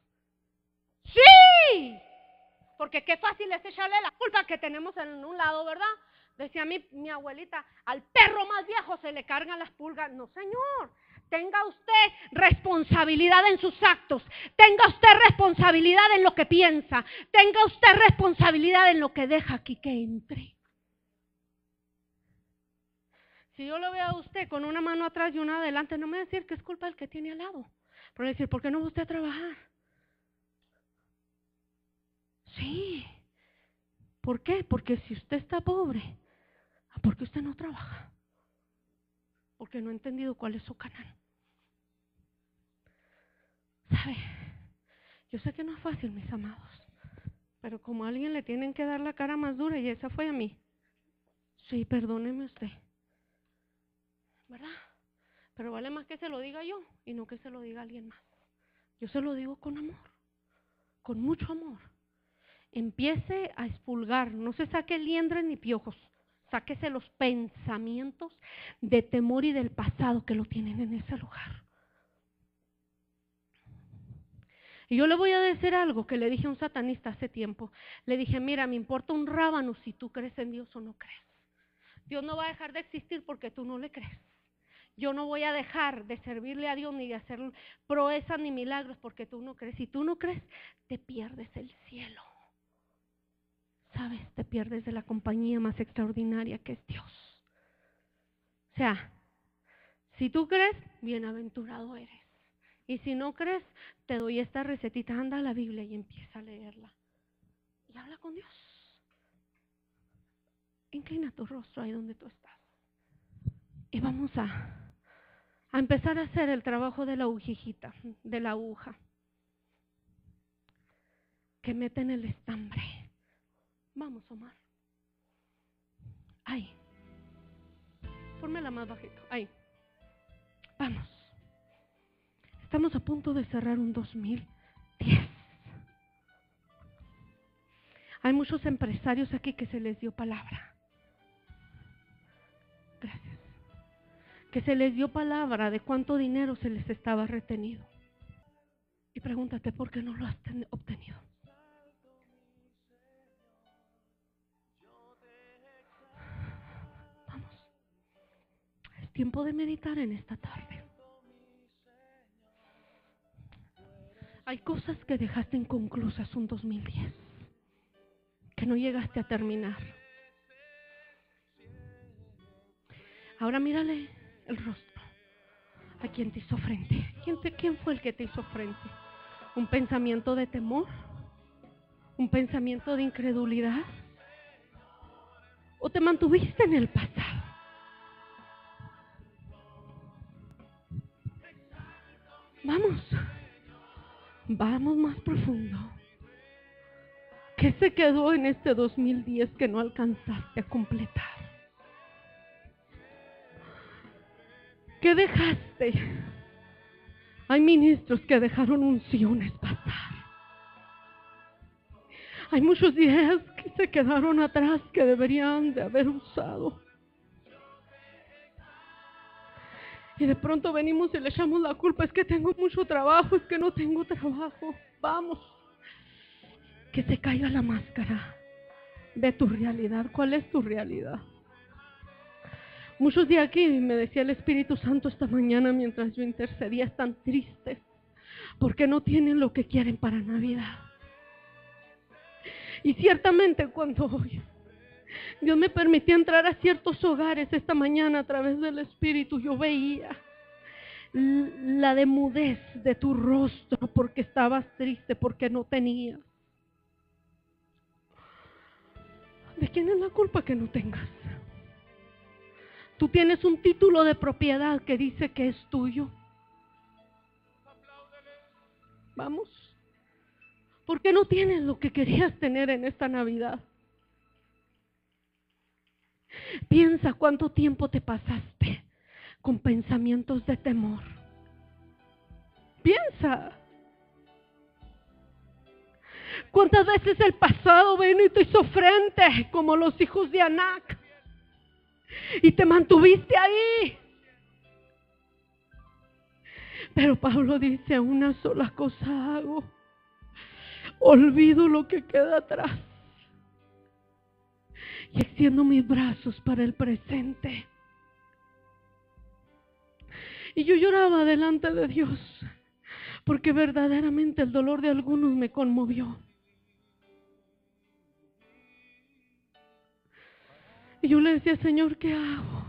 Sí. Porque qué fácil es echarle la culpa que tenemos en un lado, ¿verdad? Decía mi, mi abuelita, al perro más viejo se le cargan las pulgas. No, señor, Tenga usted responsabilidad en sus actos. Tenga usted responsabilidad en lo que piensa. Tenga usted responsabilidad en lo que deja aquí que entre. Si yo lo veo a usted con una mano atrás y una adelante, no me va a decir que es culpa del que tiene al lado. Pero decir, ¿por qué no va usted a trabajar? Sí. ¿Por qué? Porque si usted está pobre, ¿por qué usted no trabaja? Porque no ha entendido cuál es su canal. ¿Sabe? Yo sé que no es fácil, mis amados, pero como a alguien le tienen que dar la cara más dura, y esa fue a mí. Sí, perdóneme usted, ¿verdad? Pero vale más que se lo diga yo y no que se lo diga alguien más. Yo se lo digo con amor, con mucho amor. Empiece a expulgar, no se saque liendres ni piojos, sáquese los pensamientos de temor y del pasado que lo tienen en ese lugar. Y yo le voy a decir algo que le dije a un satanista hace tiempo. Le dije, mira, me importa un rábano si tú crees en Dios o no crees. Dios no va a dejar de existir porque tú no le crees. Yo no voy a dejar de servirle a Dios ni de hacer proezas ni milagros porque tú no crees. Si tú no crees, te pierdes el cielo. ¿Sabes? Te pierdes de la compañía más extraordinaria que es Dios. O sea, si tú crees, bienaventurado eres. Y si no crees, te doy esta recetita, anda a la Biblia y empieza a leerla. Y habla con Dios. Inclina tu rostro ahí donde tú estás. Y vamos a, a empezar a hacer el trabajo de la agujita, de la aguja. Que mete en el estambre. Vamos, Omar. Ahí. Pónmela más bajito. Ahí. Vamos. Estamos a punto de cerrar un dos mil diez. Hay muchos empresarios aquí que se les dio palabra. Gracias. Que se les dio palabra de cuánto dinero se les estaba retenido. Y pregúntate, ¿por qué no lo has ten- obtenido? Vamos. Es tiempo de meditar en esta tarde. Hay cosas que dejaste inconclusas un dos mil diez. Que no llegaste a terminar. Ahora mírale el rostro a quien te hizo frente. ¿Quién, te, ¿Quién fue el que te hizo frente? ¿Un pensamiento de temor? ¿Un pensamiento de incredulidad? ¿O te mantuviste en el pasado? Vamos, vamos más profundo. ¿Qué se quedó en este dos mil diez que no alcanzaste a completar? ¿Qué dejaste? Hay ministros que dejaron unciones pasar. Hay muchos días que se quedaron atrás que deberían de haber usado. Y de pronto venimos y le echamos la culpa. Es que tengo mucho trabajo, es que no tengo trabajo. Vamos. Que se caiga la máscara de tu realidad. ¿Cuál es tu realidad? Muchos de aquí, me decía el Espíritu Santo esta mañana mientras yo intercedía, están tristes porque no tienen lo que quieren para Navidad. Y ciertamente cuando Dios me permitió entrar a ciertos hogares esta mañana a través del Espíritu, yo veía la demudez de tu rostro porque estabas triste, porque no tenías. ¿De quién es la culpa que no tengas? Tú tienes un título de propiedad que dice que es tuyo. Vamos. ¿Por qué no tienes lo que querías tener en esta Navidad? Piensa cuánto tiempo te pasaste con pensamientos de temor. Piensa. ¿Cuántas veces el pasado vino y te hizo frente como los hijos de Anac? Y te mantuviste ahí. Pero Pablo dice, una sola cosa hago. Olvido lo que queda atrás y extiendo mis brazos para el presente. Y yo lloraba delante de Dios, porque verdaderamente el dolor de algunos me conmovió. Y yo le decía, Señor, ¿qué hago?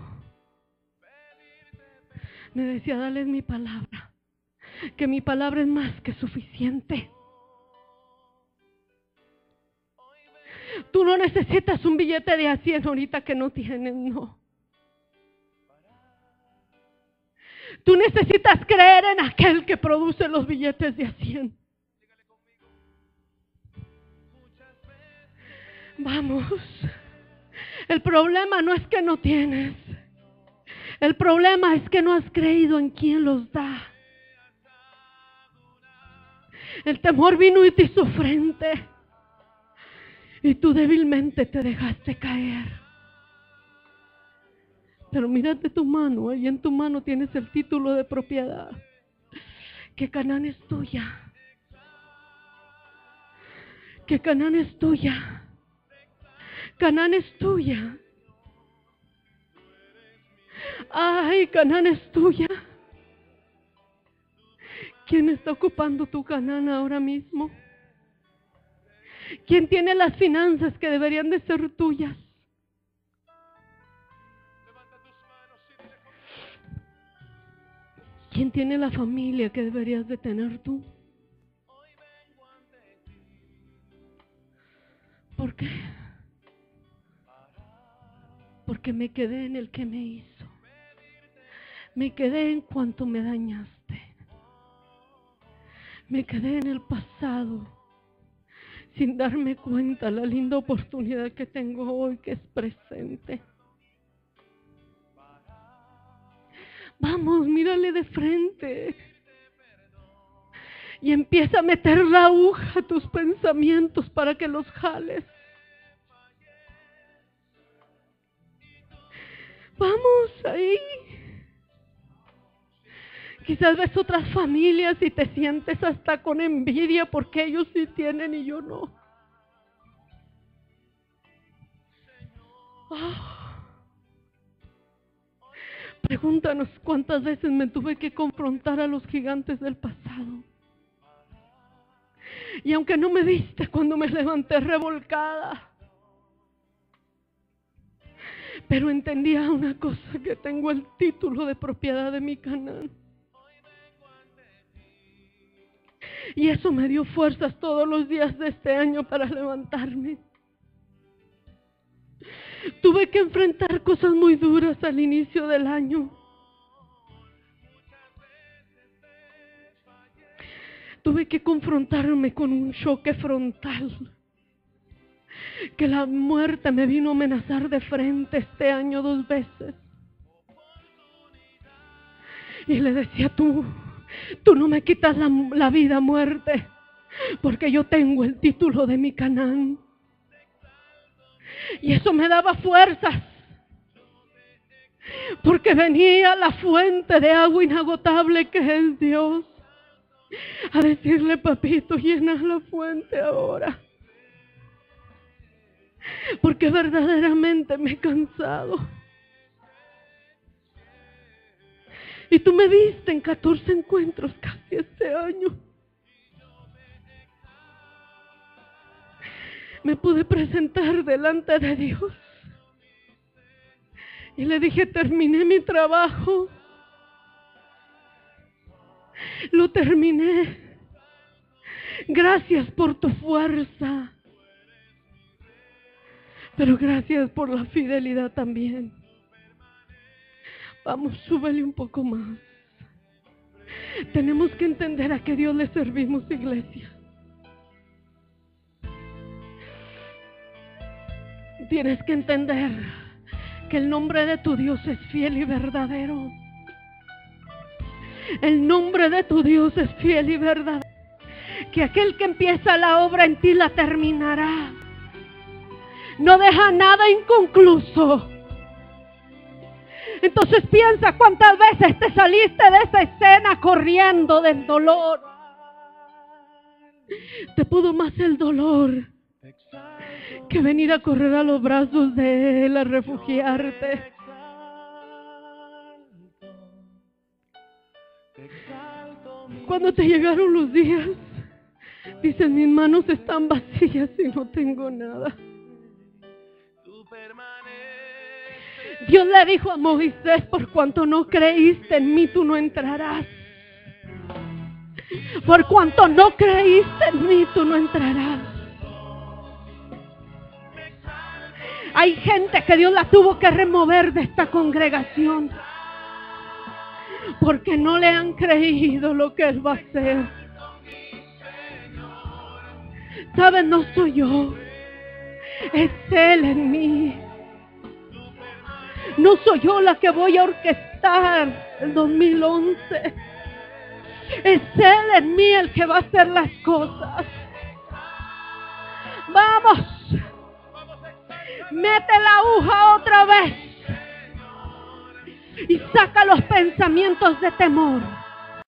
Me decía, dale mi palabra, que mi palabra es más que suficiente. Tú no necesitas un billete de a cien ahorita que no tienes, no. Tú necesitas creer en aquel que produce los billetes de a cien. Vamos. El problema no es que no tienes. El problema es que no has creído en quien los da. El temor vino y te hizo frente. Y tú débilmente te dejaste caer. Pero mírate tu mano, ahí en tu mano tienes el título de propiedad. Que Canaán es tuya. Que Canaán es tuya. Canaán es tuya. Ay, Canaán es tuya. ¿Quién está ocupando tu Canaán ahora mismo? ¿Quién tiene las finanzas que deberían de ser tuyas? ¿Quién tiene la familia que deberías de tener tú? ¿Por qué? Porque me quedé en el que me hizo. Me quedé en cuanto me dañaste. Me quedé en el pasado, sin darme cuenta la linda oportunidad que tengo hoy, que es presente. Vamos, mírale de frente. Y empieza a meter la aguja a tus pensamientos para que los jales. Vamos ahí. Quizás ves otras familias y te sientes hasta con envidia porque ellos sí tienen y yo no. Oh. Pregúntanos cuántas veces me tuve que confrontar a los gigantes del pasado. Y aunque no me viste cuando me levanté revolcada, pero entendía una cosa, que tengo el título de propiedad de mi Canaán. Y eso me dio fuerzas todos los días de este año para levantarme. Tuve que enfrentar cosas muy duras al inicio del año. Tuve que confrontarme con un choque frontal. Que la muerte me vino a amenazar de frente este año dos veces. Y le decía, tú, tú no me quitas la, la vida, muerte, porque yo tengo el título de mi Canaán. Y eso me daba fuerzas, porque venía la fuente de agua inagotable que es Dios, a decirle, papito, llena la fuente ahora, porque verdaderamente me he cansado. Y tú me viste en catorce encuentros casi este año. Me pude presentar delante de Dios y le dije, terminé mi trabajo. Lo terminé. Gracias por tu fuerza, pero gracias por la fidelidad también. Vamos, súbele un poco más. Tenemos que entender a qué Dios le servimos, iglesia. Tienes que entender que el nombre de tu Dios es fiel y verdadero. El nombre de tu Dios es fiel y verdadero. Que aquel que empieza la obra en ti la terminará. No deja nada inconcluso. Entonces piensa cuántas veces te saliste de esa escena corriendo del dolor. Te pudo más el dolor que venir a correr a los brazos de Él, a refugiarte. Cuando te llegaron los días, dices, mis manos están vacías y no tengo nada. Dios le dijo a Moisés, por cuanto no creíste en mí, tú no entrarás. Por cuanto no creíste en mí, tú no entrarás. Hay gente que Dios la tuvo que remover de esta congregación porque no le han creído lo que Él va a hacer. ¿Sabes? No soy yo, es Él en mí. No soy yo la que voy a orquestar el dos mil once. Es Él en mí el que va a hacer las cosas. Vamos. Mete la aguja otra vez y saca los pensamientos de temor.